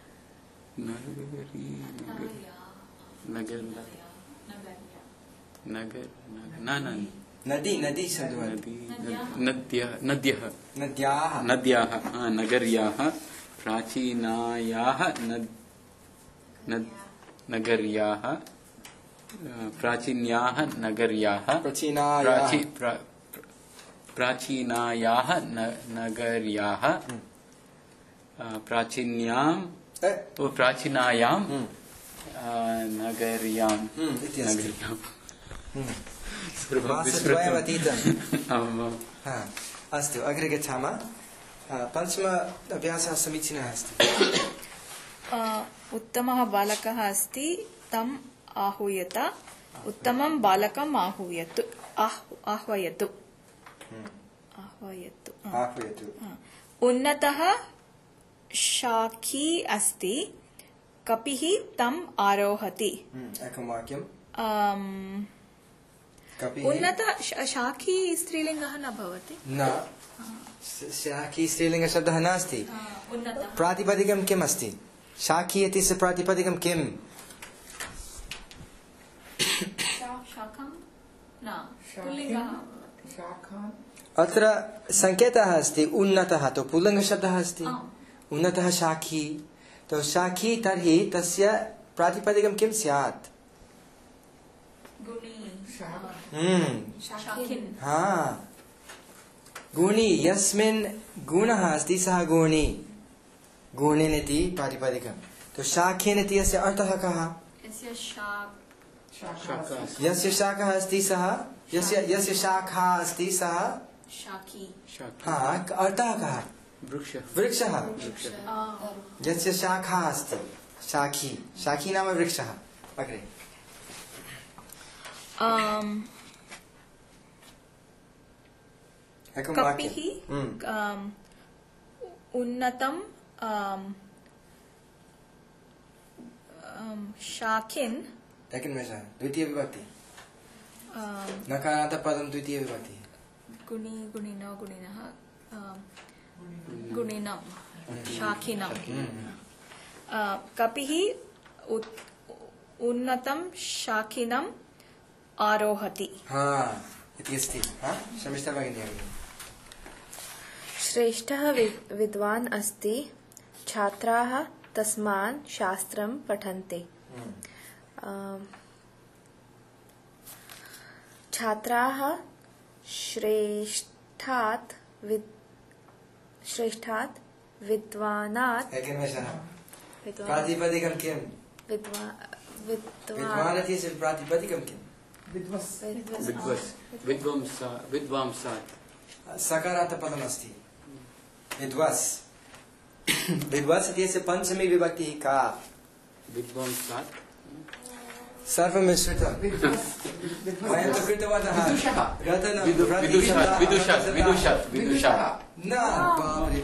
नद्याः नगर्याः प्राचीनायाः नगर्याः प्राचीन्याः नगर्याः प्राचीनायाः नगर्याः प्राचीनायां नगर्याम् अस्तु अग्रे गच्छामः पञ्चम अभ्यासः समीचीनः अस्ति उत्तमः बालकः अस्ति तम् आहूयत उत्तमं बालकम् आह्वयतु उन्नतः शाखी अस्ति कपिः तम् आरोहति एकं वाक्यं कपिः उन्नत शाखी स्त्रीलिङ्गः न भवति न शाखी स्त्रीलिङ्गशब्दः नास्ति उन्नतः प्रातिपदिकं किम् अस्ति शाखी इत्यस्य प्रातिपदिकं किम् शाखं न पुल्लिङ्गः अत्र संकेतः अस्ति उन्नतः तो पुल्लिङ्गशब्दः अस्ति उन्नतः शाखी तो शाखी तर्हि तस्य प्रातिपदिकं किं स्यात् शाखिन् हाँ गुणी यस्मिन् गुणः अस्ति सः गुणी गुणिन् इति प्रातिपदिकं तो शाखिन् इति अस्य अर्थः कः यस्य शाखा अस्ति सः यस्य शाखा अस्ति सः शाखी हाँ अर्थः कः वृक्षः यस्य शाखा अस्ति शाखी शाखी नाम वृक्षः अग्रे एकं कपिः वाक्यं उन्नतं शाखिन् एकनिमेषः द्वितीयविभक्ति नकारान्तपदं द्वितीयविभक्ति गुणी गुणिनो गुणिनः गुणिनं शाखिनं कपिः उन्नतं शाखिनम् आरोहति हाँ इति अस्ति हाँ शमिष्ठा भगिनी श्रेष्ठः विद्वान् अस्ति छात्राः तस्मात् शास्त्रं पठन्ति छात्राः श्रेष्ठात् विद्वानात् एकनिमेषः प्रातिपदिकं किं विद्वान् इत्यस्य प्रातिपदिकं किं विद्वांसात् सकारान्तपदमस्ति विद्वस् विद्वस् इत्यस्य पञ्चमी विभक्तिः का विद्वांसात् सर्वं मिश्रितं वयं तु कृतवन्तः रतनं विदुषात् न बापरे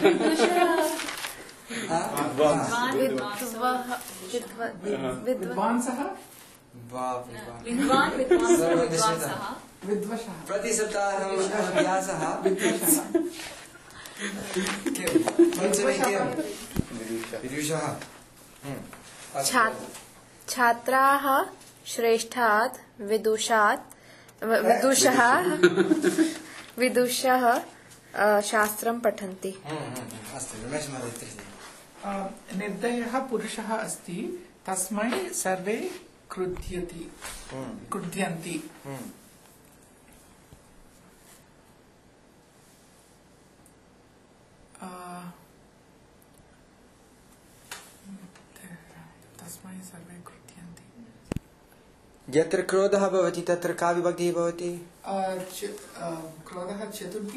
विद्वांसः विद्वषः प्रतिसप्ताहं अभ्यासः पञ्चमी किं विदुषः छात्राः श्रेष्ठात् विदुषः शास्त्रं पठन्ति अस्तु रमेश महोदय निर्दयः पुरुषः अस्ति तस्मै सर्वे क्रुध्यन्ति तस्मै सर्वे क्रुध्यन्ति यत्र क्रोधः भवति तत्र का विभक्तिः भवति क्रोधः चतुर्थी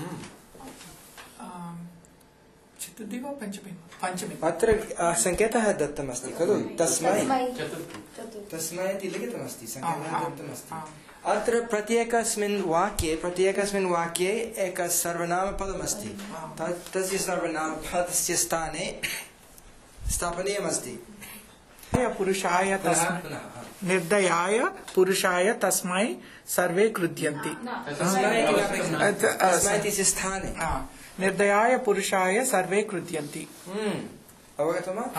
चतुर्थी वा पंचमी अत्र संकेतः दत्तमस्ति खलु तस्मै इति लिखितमस्ति संकेतः दत्तमस्ति अत्र प्रत्येकस्मिन् वाक्ये एकं सर्वनामपदमस्ति तस्य सर्वनामपदस्य स्थाने स्थापनीयमस्ति पुरुषाय निर्दयाय पुरुषाय तस्मै सर्वे क्रुध्यन्ति तस्मै इत्यस्य स्थाने निर्दयाय पुरुषाय सर्वे क्रुध्यन्ति अवगतं वा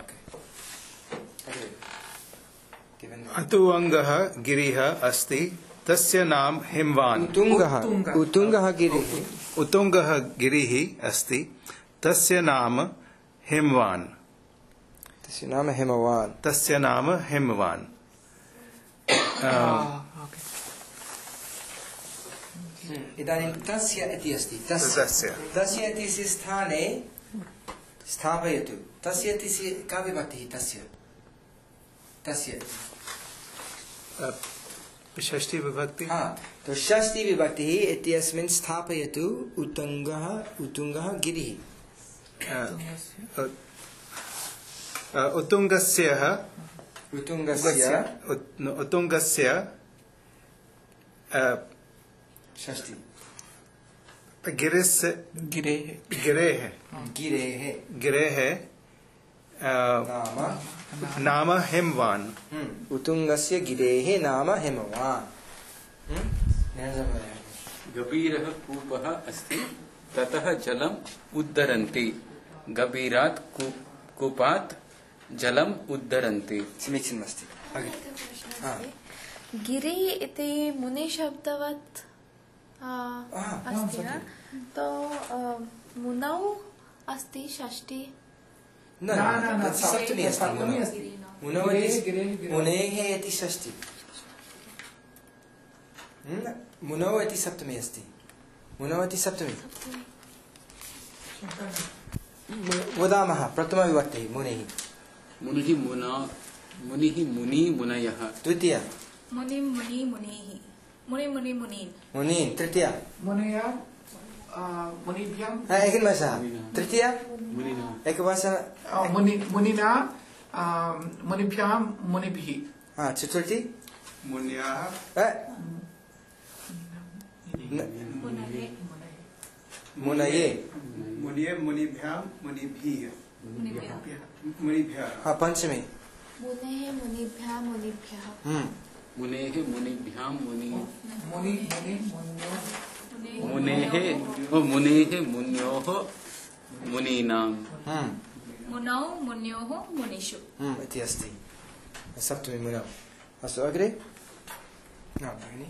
अतुअङ्गः गिरिः अस्ति तस्य नाम हिमवान् उत्तुङ्गः गिरिः अस्ति तस्य नाम हिमवान् इदानीं तस्य इति अस्ति तस्य इत्यस्य स्थाने स्थापयतु तस्य इत्यस्य का विभक्तिः तस्य षष्ठी विभक्ति तो षष्ठी विभक्तिः इत्यस्मिन् स्थापयतु उत्तुङ्गः गिरिः उत्तुङ्गस्य षष्ठी गिरेः नाम हिमवान् उत्तुङ्गस्य गिरेः नाम हिमवान् गभीरः कूपः अस्ति ततः जलम् उद्धरन्ति गभीरात् कूपात् जलम् उद्धरन्ति समीचीनमस्ति गिरि इति मुनिशब्दवत् अस्ति न तो मुनौ अस्ति षष्ठी न सप्तमी अस्ति मुनेः इति षष्ठी मुनौ इति सप्तमी अस्ति मुनौ इति सप्तमी वदामः प्रथमविभक्तिः मुनिः मुनिः मुनि मुनयः द्वितीया मुनिं मुनि मुनेः मुनि मुनि मुनीन् मुनीन् तृतीया मुनया मुनिभ्यां एकनिमेषः तृतीया एकभाषा मुनिना मुनिभ्यां मुनिभिः चतुर्थी मुन्याः मुनये मुनिये मुनिभ्यां मुनिभ्यः पंचमी मुनेः मुनिभ्यः मुनिभ्यः मुनेः मुनिभ्यां मुनेः मुन्योः मुनीनां मुनौ मुन्योः मुनिषु इति अस्ति सप्तमी मुनौ अस्तु अग्रे भगिनी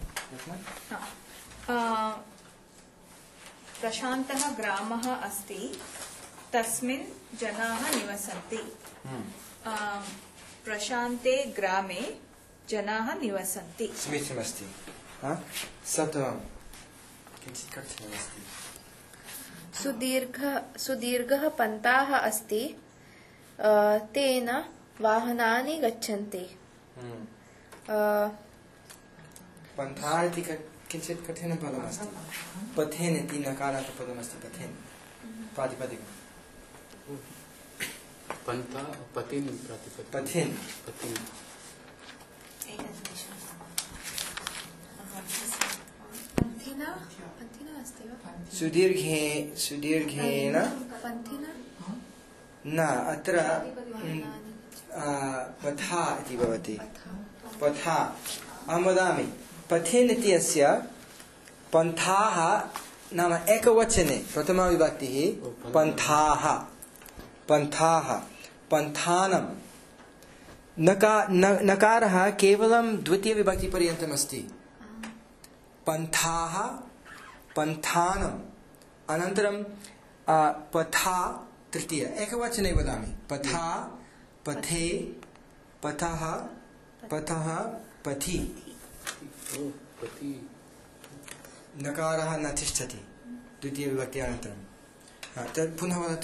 प्रशान्तः ग्रामः अस्ति तस्मिन् जनाः निवसन्ति प्रशान्ते ग्रामे जनाः निवसन्ति समीचीनमस्ति सप्तमं किञ्चित् कठिनमस्ति सुदीर्घः पन्थः अस्ति तेन वाहनानि गच्छन्ति पन्था इति किञ्चित् कठिनं पदमस्ति पथेन इति नकारान्तपदमस्ति पथेन प्रातिपदिकं पन्था पतिन् प्रातिपदिकं पथेन पन्थिना अस्ति वा सुदीर्घेन पन्थिना न अत्र पथा इति भवति पथा अहं वदामि पथेन इति अस्य पन्थाः नाम एकवचने प्रथमाविभक्तिः पन्थाः पन्थाः पन्थानं नकारः केवलं द्वितीयविभक्तिपर्यन्तम् अस्ति पन्थाः पन्थानम् अनन्तरं पथा तृतीय एकवचने वदामि पथा पथे पथः पथः पथि नकारः न तिष्ठति द्वितीयविभक्ति अनन्तरं तत् पुनः वदतु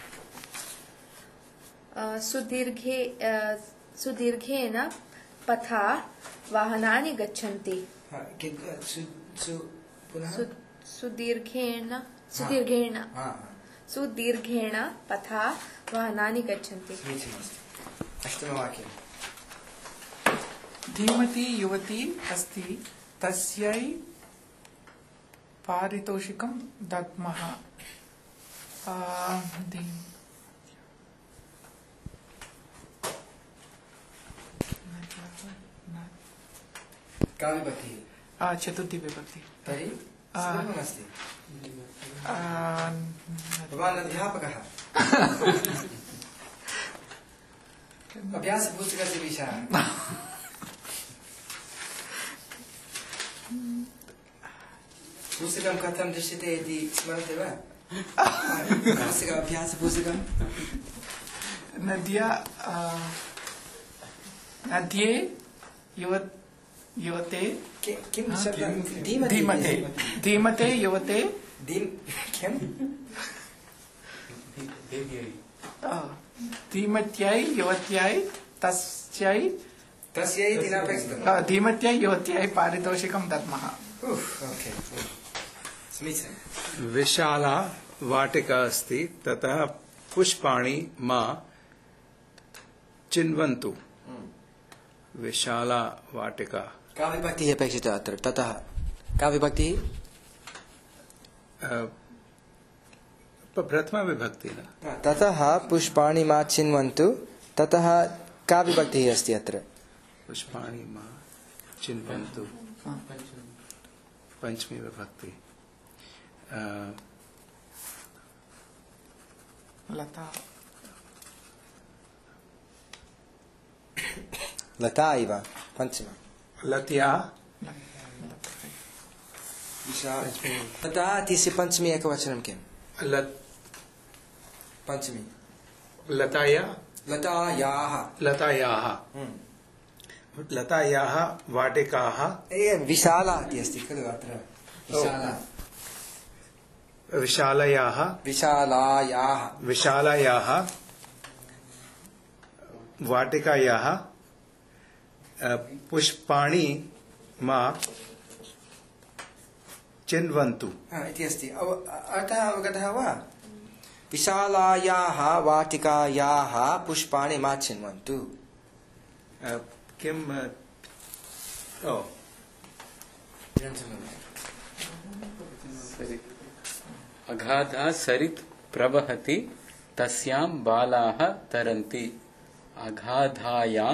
सुदीर्घेन पथा वाहनानि गच्छन्ति सुदीर्घेण पथा वाहनानि गच्छन्ति अष्टमवाक्यम् धीमती युवती अस्ति तस्यै पारितोषिकं दद्मः का विभक्तिः चतुर्थी विभक्ति तर्हि सुलभमस्ति भवान् अध्यापकः अभ्यासपुस्तकस्य विषयः पुस्तकं कथं दृश्यते इति स्मरते वा अभ्यासपुस्तकं नद्ये युवते किं धीमते युवते धीमत्यै युवत्यै तस्यै धीमत्यै युवत्यै पारितोषिकं दद्मः विशाला वाटिका अस्ति ततः पुष्पाणि मा चिन्वन्तु विशाला वाटिका का विभक्तिः अपेक्षिता अत्र ततः का विभक्तिः प्रथमा विभक्ति न ततः पुष्पाणि मा चिन्वन्तु ततः का विभक्तिः अस्ति अत्र पुष्पाणि मा चिन्वन्तु पंचमी विभक्ति लता लता इव पंचमा लत्या लता इत्यस्य पंचमी एकवचनं किम् लत पंचमी लताया लतायाः लतायाः लतायाः वाटिकाः विशाला इति अस्ति खलु अत्र विशाला विशालयाः विशालायाः विशालायाः वाटिकायाः पुष्पाणि मा चिन्वन्तु इति अस्ति अर्थः अवगतः वा विशालायाः वाटिकायाः पुष्पाणि मा चिन्वन्तु किम् अगाधा सरित प्रवहति तस्यां बालाः तरन्ति अगाधायां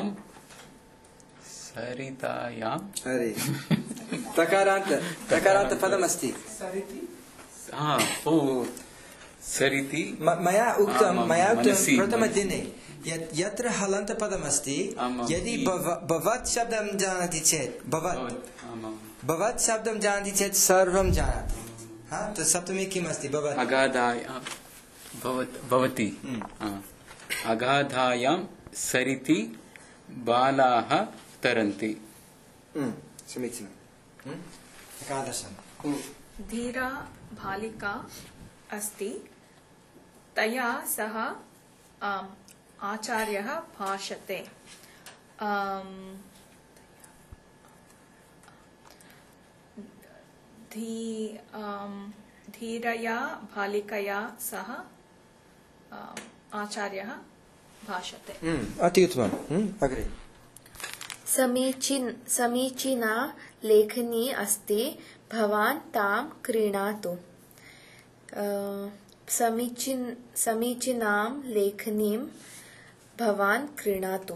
सरितायां अरे तकारान्त पदमस्ति हाँ ओ सरिति मया उक्तं मनसि प्रथमदिने यत्र हलन्तपदमस्ति यदि भवत् शब्दं जानाति चेत् भवत् शब्दं जानाति चेत् सर्वं जानाति तो सप्तमी किम् अस्ति भवत् अगाधायां भवति अगाधायां सरिति बालाः तरन्ति समीचीनम् एकादशम् धीरा बालिका अस्ति तया सह आचार्यः भाषते धीरया बालिकया सह आचार्यः भाषते अति उत्तमम् अग्रे समीचीना लेखनी अस्ति भवान् तां क्रीणातु समीचीनां लेखनीं भवान् क्रीणातु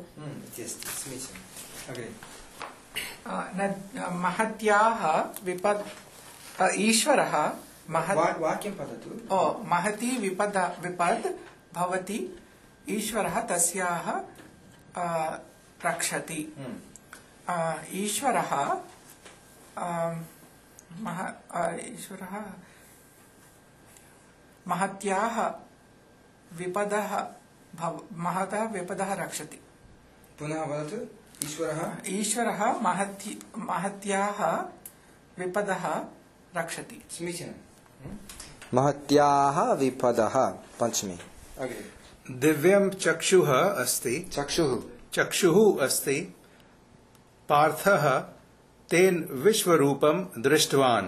महत्याः विपद ईश्वरः वाक्यं वदतु महती विपद भवति ईश्वरः तस्याः रक्षति ईश्वरः महत्याः महतः विपदः रक्षति पुनः वदतु ईश्वरः महत्याः विपदः रक्षति समीचीनं महत्याः विपदः पंचमी अग्रे दिव्यं चक्षुः अस्ति पार्थः तेन विश्वरूपं दृष्टवान्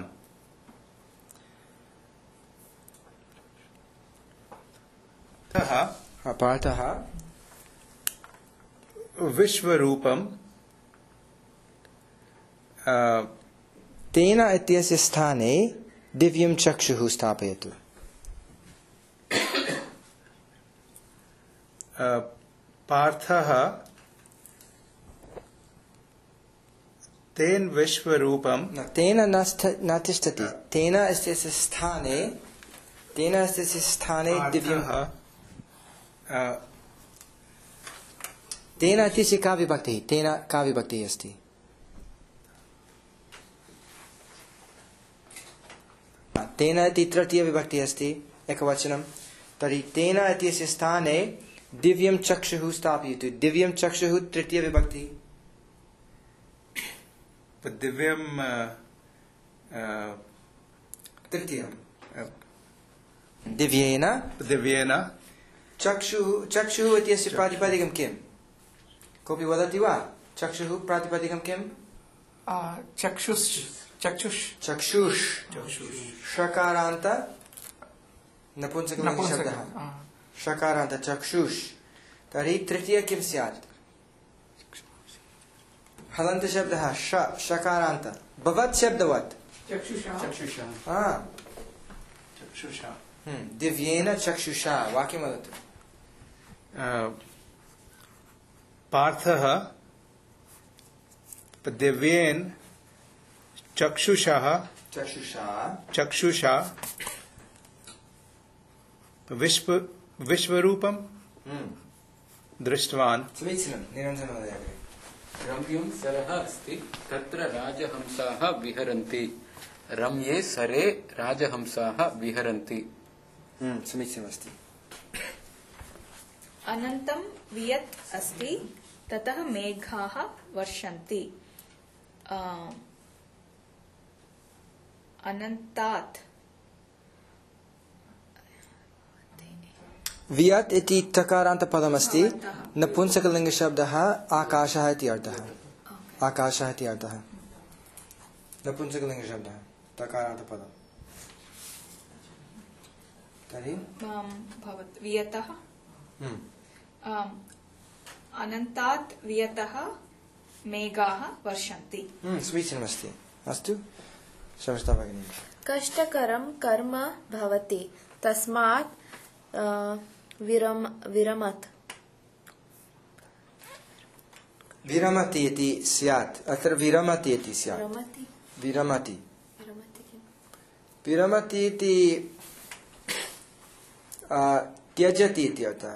पार्थः विश्वरूपं तेन इत्यस्य स्थाने दिव्यं चक्षुः स्थापयतु पार्थः तेन विश्वरूपं तेन न तिष्ठति तेन इत्यस्य स्थाने दिव्यं तेन इत्यस्य का विभक्तिः तेन का विभक्तिः अस्ति तेन इति तृतीय विभक्तिः अस्ति एकवचनं तर्हि तेन इत्यस्य स्थाने दिव्यं चक्षुः स्थापयतु दिव्यं चक्षुः तृतीय विभक्तिः दिव्यं तृतीयं दिव्येन चक्षुः इत्यस्य प्रातिपदिकं किम् कोऽपि वदति वा चक्षुः प्रातिपदिकं किम् चक्षुष षकारान्त नपुंसकलिङ्गि शब्दः षकारान्त चक्षुष तर्हि तृतीय किं स्यात् हलन्त शब्दः षकारान्त भवत् शब्दवत् दिव्येन चक्षुषा वाक्यं वदतु। पार्थः दिव्येन चक्षुषा विश्वरूपं दृष्टवान्। समीचीनं। निरञ्जनमहोदय। रम्यं सरः अस्ति, तत्र राजहंसाः विहरन्ति। रम्ये सरे राजहंसाः विहरन्ति। समीचीनमस्ति। अनन्तं वियत् अस्ति, ततः मेघाः वर्षन्ति। अनन्तात् वियत् इति तकारान्तपदमस्ति। नपुंसकलिङ्गशब्दः आकाशः इति अर्थः। आकाशः इति अर्थः। नपुंसकलिङ्गशब्दः तकारान्तपदम्। तर्हि वियतः अनन्तात् वियतः मेघाः वर्षन्ति। समीचीनमस्ति। अस्तु, श्रवस्ता भगिनी। कष्टकरं कर्म भवति, तस्मात् विरमत्। विरमति इति स्यात्। अत्र विरमति इति स्यात्। विरमति इति त्यजति इति अर्थः।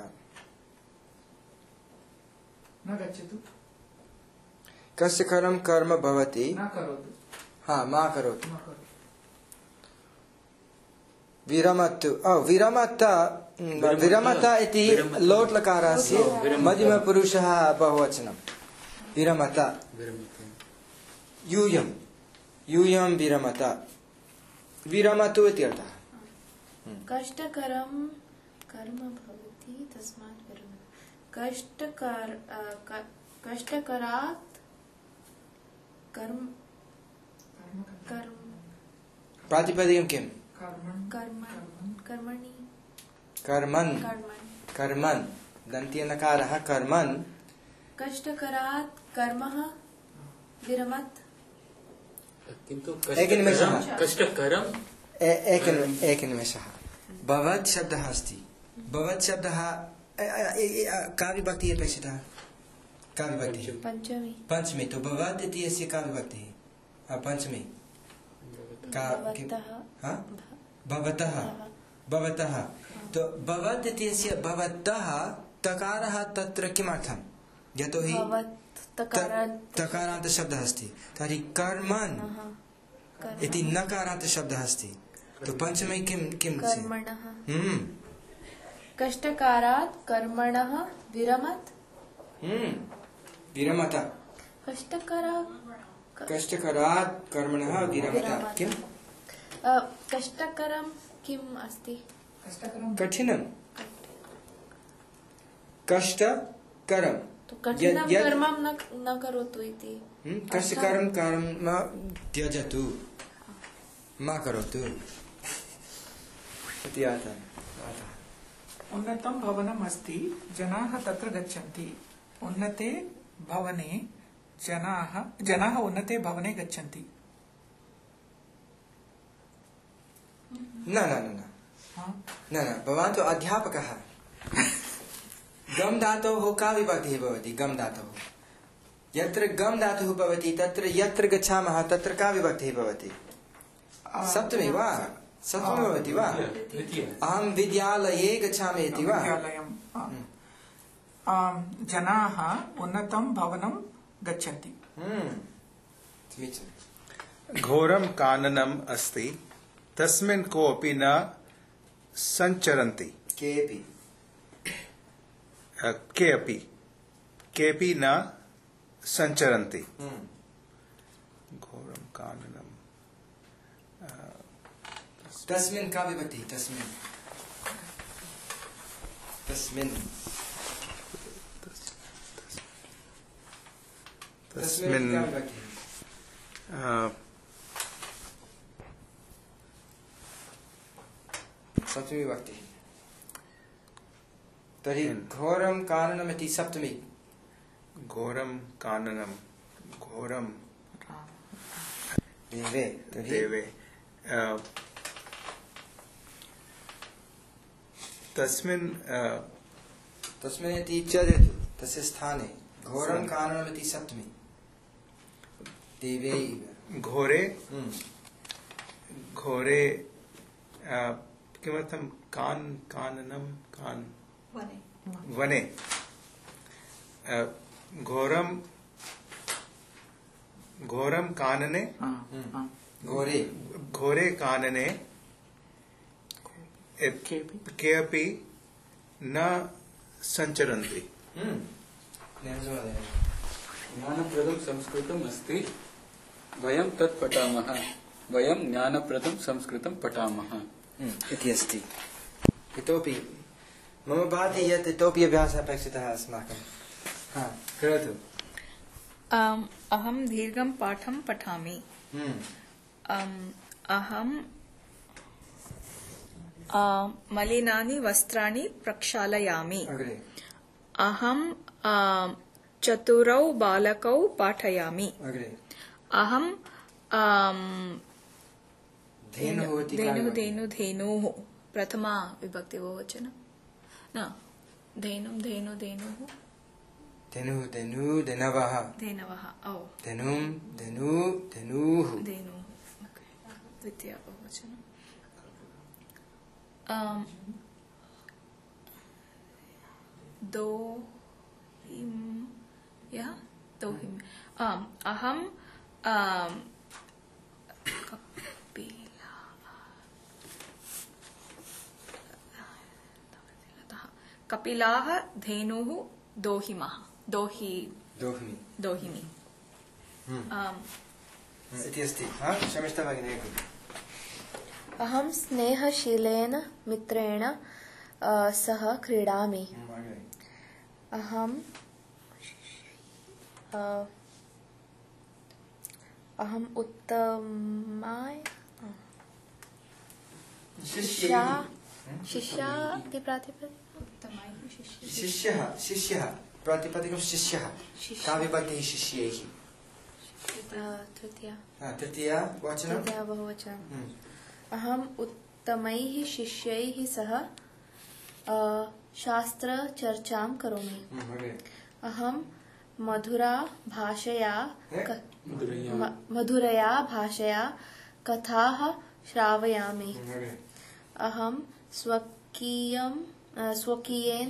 न गच्छतु। कष्टकरं कर्म भवति। न करोतु। मा करोतु। विरमतु। विरमत इति लोट् लकारस्य मध्यमपुरुषः बहुवचनं। विरमत। यूयं विरमत। विरमतु इति अर्थः। कष्टकरं कर्म भवति, तस्मात् विरमत्। कष्टकरात् कर्म प्रातिपदिकं किम्? कर्मन् दन्त्यनकारः कर्मन्। कष्टकरात् कर्मः विरमत्। किन्तु एकनिमेषः। कष्टकरम् एकनिमेषः। भवत् शब्दः अस्ति। भवत् शब्दः का विभक्तिः अपेक्षिता? का विभक्तिः? पंचमी। तो भवत् इति अस्य का विभक्तिः? पंचमी। भवतः। तो भवत् इति अस्य भवतः तकारः तत्र किमर्थं? यतोहि तकारान्त शब्दः अस्ति। तर्हि कर्मन् इति नकारान्त शब्दः अस्ति। तो पंचमी किं कर्मणः। कष्टकारात् कर्मणः विरमत्। विरमत। कष्टकरात् कर्मणः विरमत। किम्? कष्टकरं किम् अस्ति? कठिनं। कष्टकरं। तो कठिनं कर्मं न करोतु इति। कष्टकरं कर्म त्यजतु, मा करोतु इति अर्थः। उन्नतं भवनम् अस्ति, जनाः तत्र गच्छन्ति। उन्नते भवने जनाः उन्नते भवने गच्छन्ति। न भवान् तु अध्यापकः। गम धातोः का विभक्तिः भवति? गम धातोः। यत्र गम धातुः भवति तत्र यत्र गच्छामः तत्र का विभक्तिः भवति? सप्तमी वा? सप्तमी भवति वा? अहं विद्यालये गच्छामि इति वा? जनाः उन्नतं भवनं गच्छन्ति। घोरं काननम् अस्ति, तस्मिन् कोऽपि न सञ्चरन्ति। केऽपि न सञ्चरन्ति। घोरं काननम्। तस्मिन् का विभक्तिः? तस्मिन् सप्तमी विभक्तिः। तर्हि घोरं काननम् इति सप्तमी। घोरं काननं घोरं देवे। देवे। तस्मिन् तस्मिन् इति चर्यतु तस्य स्थाने घोरं काननमिति सप्तमी देवे घोरे घोरे किमर्थं काननं वने घोरं कानने घोरे कानने केऽपि न सञ्चरन्ति। ज्ञानप्रदं संस्कृतम् अस्ति, वयं तत् पठामः, वयं ज्ञानप्रदं संस्कृतं पठामः इति अस्ति। इतोपि मम भाति यत् इतोपि अभ्यासः अपेक्षितः अस्माकं। करोतु। अहं दीर्घं पाठं पठामि। अहं मलिनानि वस्त्राणि प्रक्षालयामि। अहं चतुरौ बालकौ पाठयामि। अहं धेनुः प्रथमा विभक्ति बहुवचन न धेनुः धेनवः ओ धेनुः द्वितीया बहुवचन अहं कपिलाः धेनुः दोहिमि इति अस्ति। क्षम्यतां भगिनी। अहं स्नेहशीलेन मित्रेण सह क्रीडामि। अहम् उत्तमाय शिष्या इति प्रातिपदिकं शिष्यः प्रातिपदिकं शिष्यः का विभक्तिः शिष्यैः तृतीया बहुवचनं। अहम् उत्तमैः शिष्यैः सह शास्त्रचर्चां करोमि। अहं मधुरया भाषया कथाः श्रावयामि। अहं स्वकीयेन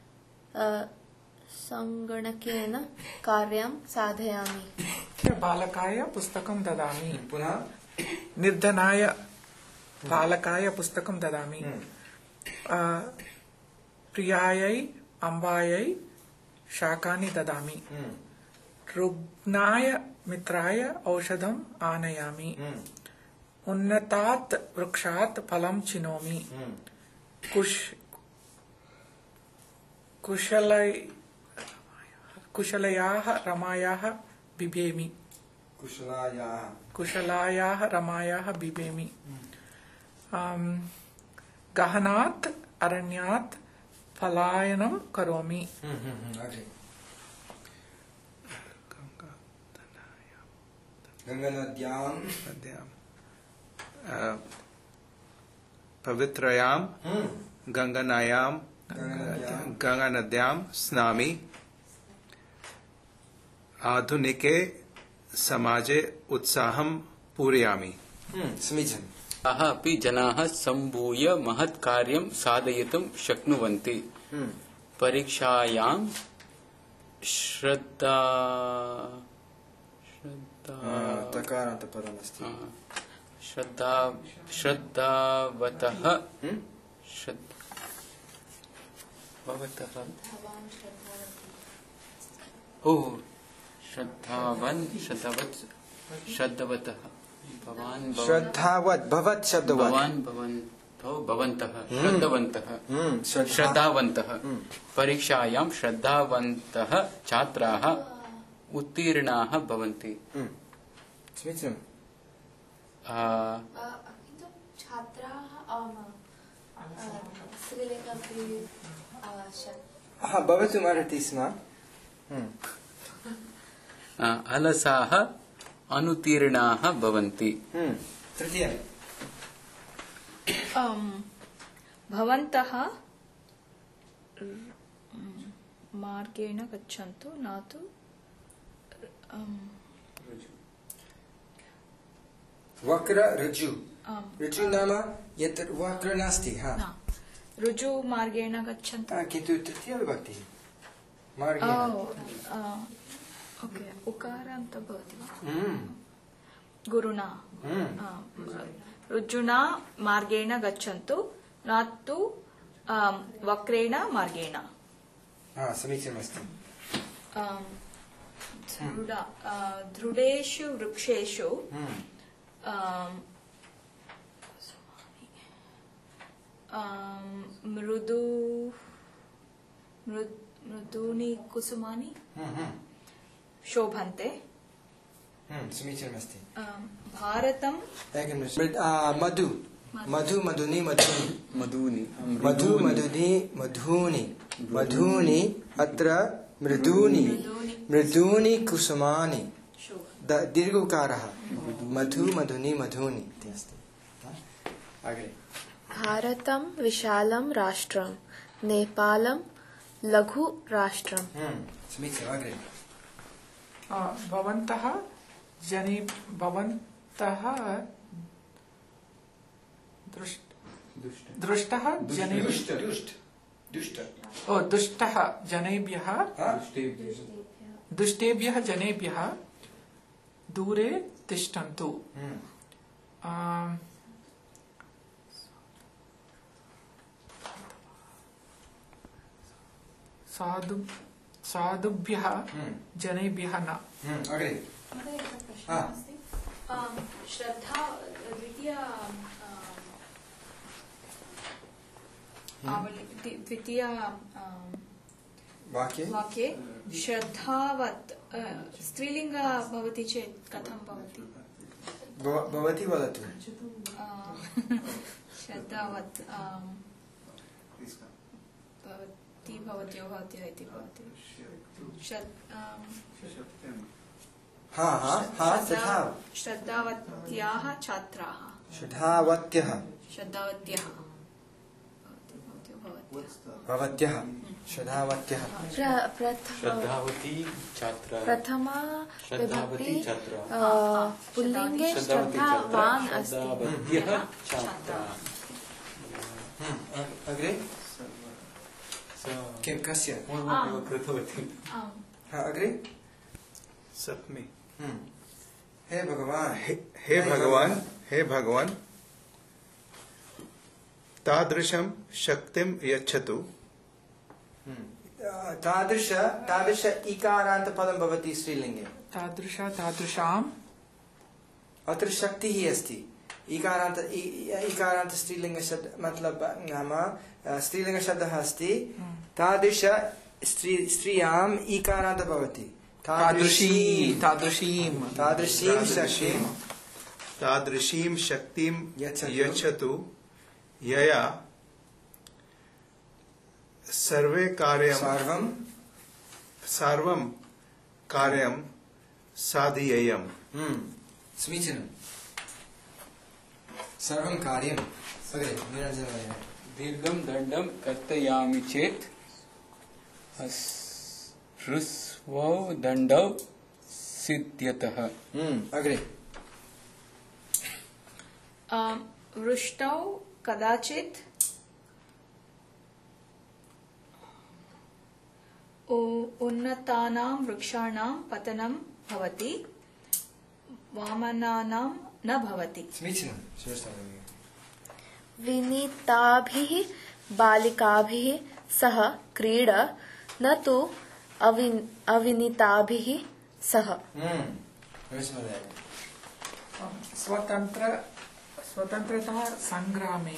सङ्गणकेन कार्यं साधयामि। बालकाय पुस्तकं ददामि। पुनः निर्धनाय बालकाय पुस्तकं ददामि। प्रियायै अम्बायै शाकानि ददामि। रुग्णाय मित्राय औषधम् आनयामि। उन्नतात् वृक्षात् फलं चिनोमि। कुशलयाः रमायाः बिभेमि। कुशलायाः रमायाः बिभेमि। गहनात् अरण्यात् पलायनं करोमि। गंगानद्यां पवित्रयां गंगानद्यां स्नामि। आधुनिके समाजे उत्साहं पूरयामि। समीचीनम्। अपि जनाः सम्भूय महत् कार्यं साधयितुं शक्नुवन्ति। परीक्षायां तकारान्तपदमस्ति। श्रद्धावतः श्रद्धावतः भवत् शब्दवान् श्रद्धावन्तः परीक्षायां श्रद्धावन्तः छात्राः उत्तीर्णाः भवन्ति। समीचीनम्। भवतुम् अर्हति स्म। अलसाः अनुत्तीर्णाः भवन्ति। तृतीया भवन्तः मार्गेण गच्छन्तु न तु वक्र ऋजु ऋजु नाम यत् वक्र नास्ति ऋजु मार्गेण गच्छन्तु किन्तु तृतीया विभक्तिः मार्गेण ओके उकारान्त भवति वा गुरुणा ऋजुना मार्गेण गच्छन्तु न तु वक्रेण मार्गेण समीचीनमस्ति दृढेषु वृक्षेषु मृदूनि कुसुमानि शोभन्ते समीचीनमस्ति भारतं मधु मधु मधुनि मधुनि मधूनि मधु मधुनि मधूनि मधूनि अत्र मृदूनि मृदूनि कुसुमानि दीर्घकारः मधु मधुनि मधूनि इति अस्ति अग्रे भारतं विशालं राष्ट्रं नेपालं लघु राष्ट्रं समीचीनम् अग्रे भवन्तः दुष्टः जनेभ्यः दुष्टेभ्यः जनेभ्यः दूरे तिष्ठन्तु साधुभ्यः जनेभ्यः न अग्रे श्रद्धा द्वितीय वाक्ये श्रद्धावत् स्त्रीलिंग भवति चेत् कथं भवति भवती वदतु श्रद्धावत् भवति भवत्योः भवत्याः इति भवति श्रद्धावत्याः छात्राः श्रद्धावत्यः भवत्यः श्रद्धावत्यः श्रद्धावती छात्रा प्रथमा विभक्ति पुल्लिंगे श्रद्धावान् अस्ति अग्रे किं कस्य कृतवती अग्रे सप्तमी हे भगवान् हे भगवान् तादृशं शक्तिं यच्छतु तादृश इकारान्त पदं भवति स्त्रीलिङ्गे तादृशाम् अत्र शक्तिः अस्ति इकारान्त स्त्रीलिङ्ग शब्द मतलब नाम स्त्रीलिङ्ग शब्दः अस्ति तादृश स्त्रियाम् इकारान्त भवति तादृशीं शक्तिं यच्छतु यया सर्वं कार्यं साधयेयम् समीचीनम् सर्वं कार्यं दीर्घं दण्डं कर्तयामि चेत् ह्रस्वौ दण्डौ सिद्ध्यतः अग्रे वृष्टौ कदाचित् उन्नतानां वृक्षाणां पतनं भवति वामनानां न भवति विनीताभिः बालिकाभिः सह क्रीड न तु अविनीताभिः सह स्वतंत्रता संग्रामे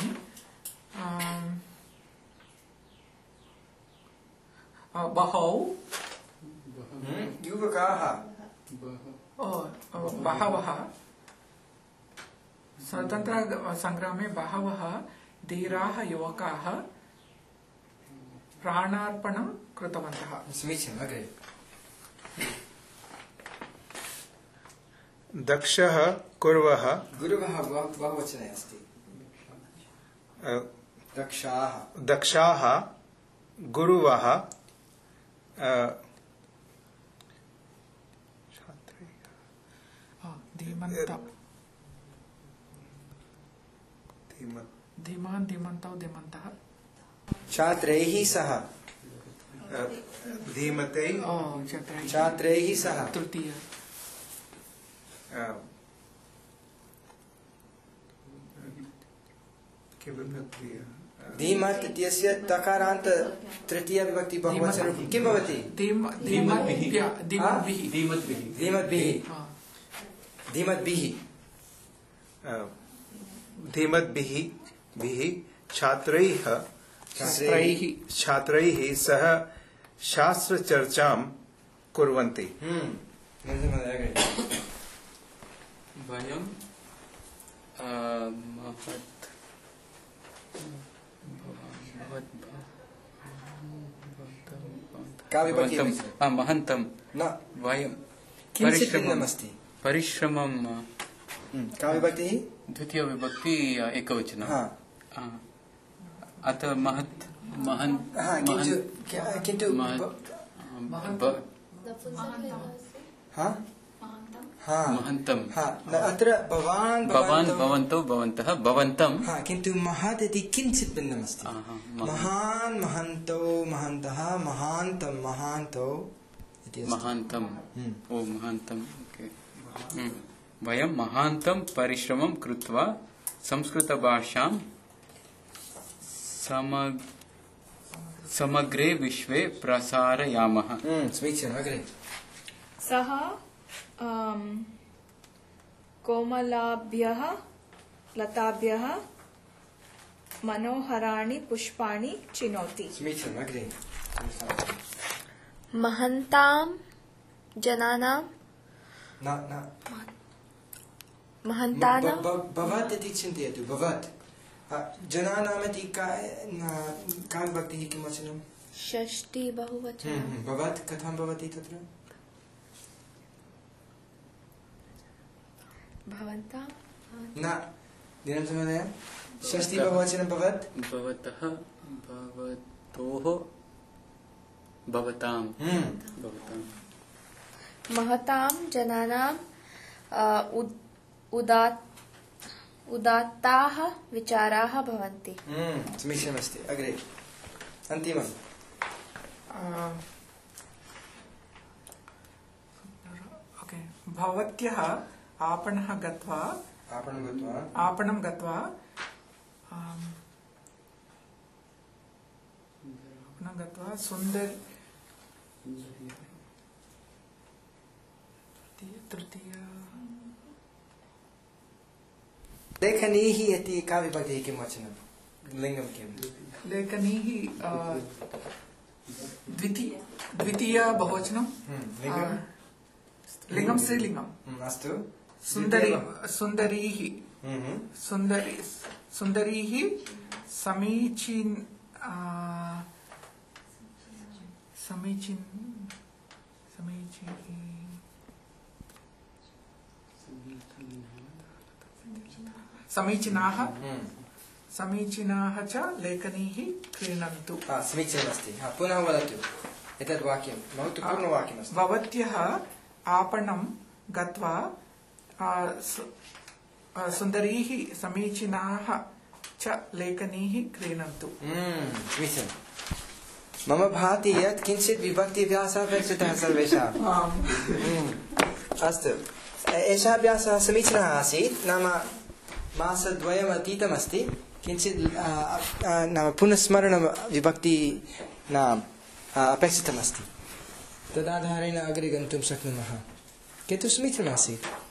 बहवः स्वतंत्र संग्रामे बहवः धीराः युवकाः प्राणार्पणं कृतवन्तः समीचीनम् अग्रे दक्षः कुर्वः बहुवचने अस्ति दक्षाः गुरुवः धीमान् धीमन्तौ धीमन्तः छात्रैः सह धीमते छात्रैः सह तृतीय धीमत् इत्यस्य तकारान्त तृतीय विभक्ति बहुवचनं किं भवति? धीमद्भिः धीमद्भिः छात्रैः सह शास्त्रचर्चां कुर्वन्ति। वयं महन्तं न वयं किञ्चित् भिन्नमस्ति। परिश्रमं का विभक्तिः? द्वितीय विभक्ति एकवचनं। अतः महत् किन्तु महन्तं अत्र भवान् भवन्तौ भवन्तः भवन्तं किन्तु महत् इति किञ्चित् भिन्नमस्ति। महान् महन्तौ महन्तः महान्तं महान्तौ महान्तं ओ महान्तं वयं महान्तं परिश्रमं कृत्वा संस्कृतभाषां समग्रे विश्वे प्रसारयामः। समीचीनम्। अग्रे सः कोमलाभ्यः लताभ्यः मनोहराणि पुष्पाणि चिनोति। समीचीनम्। अग्रे महन्तां जनानां महन्तानां भवत् इति चिन्तयतु। भवत् जनानाम् इति का विभक्तिः किं वचनं? षष्ठी बहुवचनं। भवत् कथं भवति तत्र? भवन्तां न दिनमहोदय षष्ठी बहुवचनं भवत् भवतः भवतोः भवतां महतां जनानां उदात्ताः विचाराः भवन्ति। समीचीनमस्ति। अग्रे अन्तिमम्। भवत्यः आपणं गत्वा सुन्दर तृतीय लेखनीः इति का विभक्तिः किं वचनं? लिङ्गं किं? लेखनीः द्वितीय बहुवचनं। लिङ्गं स्त्रीलिङ्गम्। अस्तु। सुन्दरीः समीचीनाः च लेखनीः क्रीणन्तु। समीचीनमस्ति। पुनः वदतु एतद् वाक्यं महत्वपूर्णं वाक्यमस्ति। भवत्यः आपणं गत्वा सुन्दरीः समीचीनाः च लेखनीः क्रीणन्तु। समीचीनं। मम भाति यत् किञ्चित् विभक्तिव्यासः अपेक्षितः सर्वेषाम्। अस्तु, एषः अभ्यासः समीचीनः आसीत्। नाम मासद्वयम् अतीतमस्ति। किञ्चित् नाम पुनस्मरणं विभक्ति अपेक्षितमस्ति। तदाधारेण अग्रे गन्तुं शक्नुमः। किन्तु समीचीनमासीत्।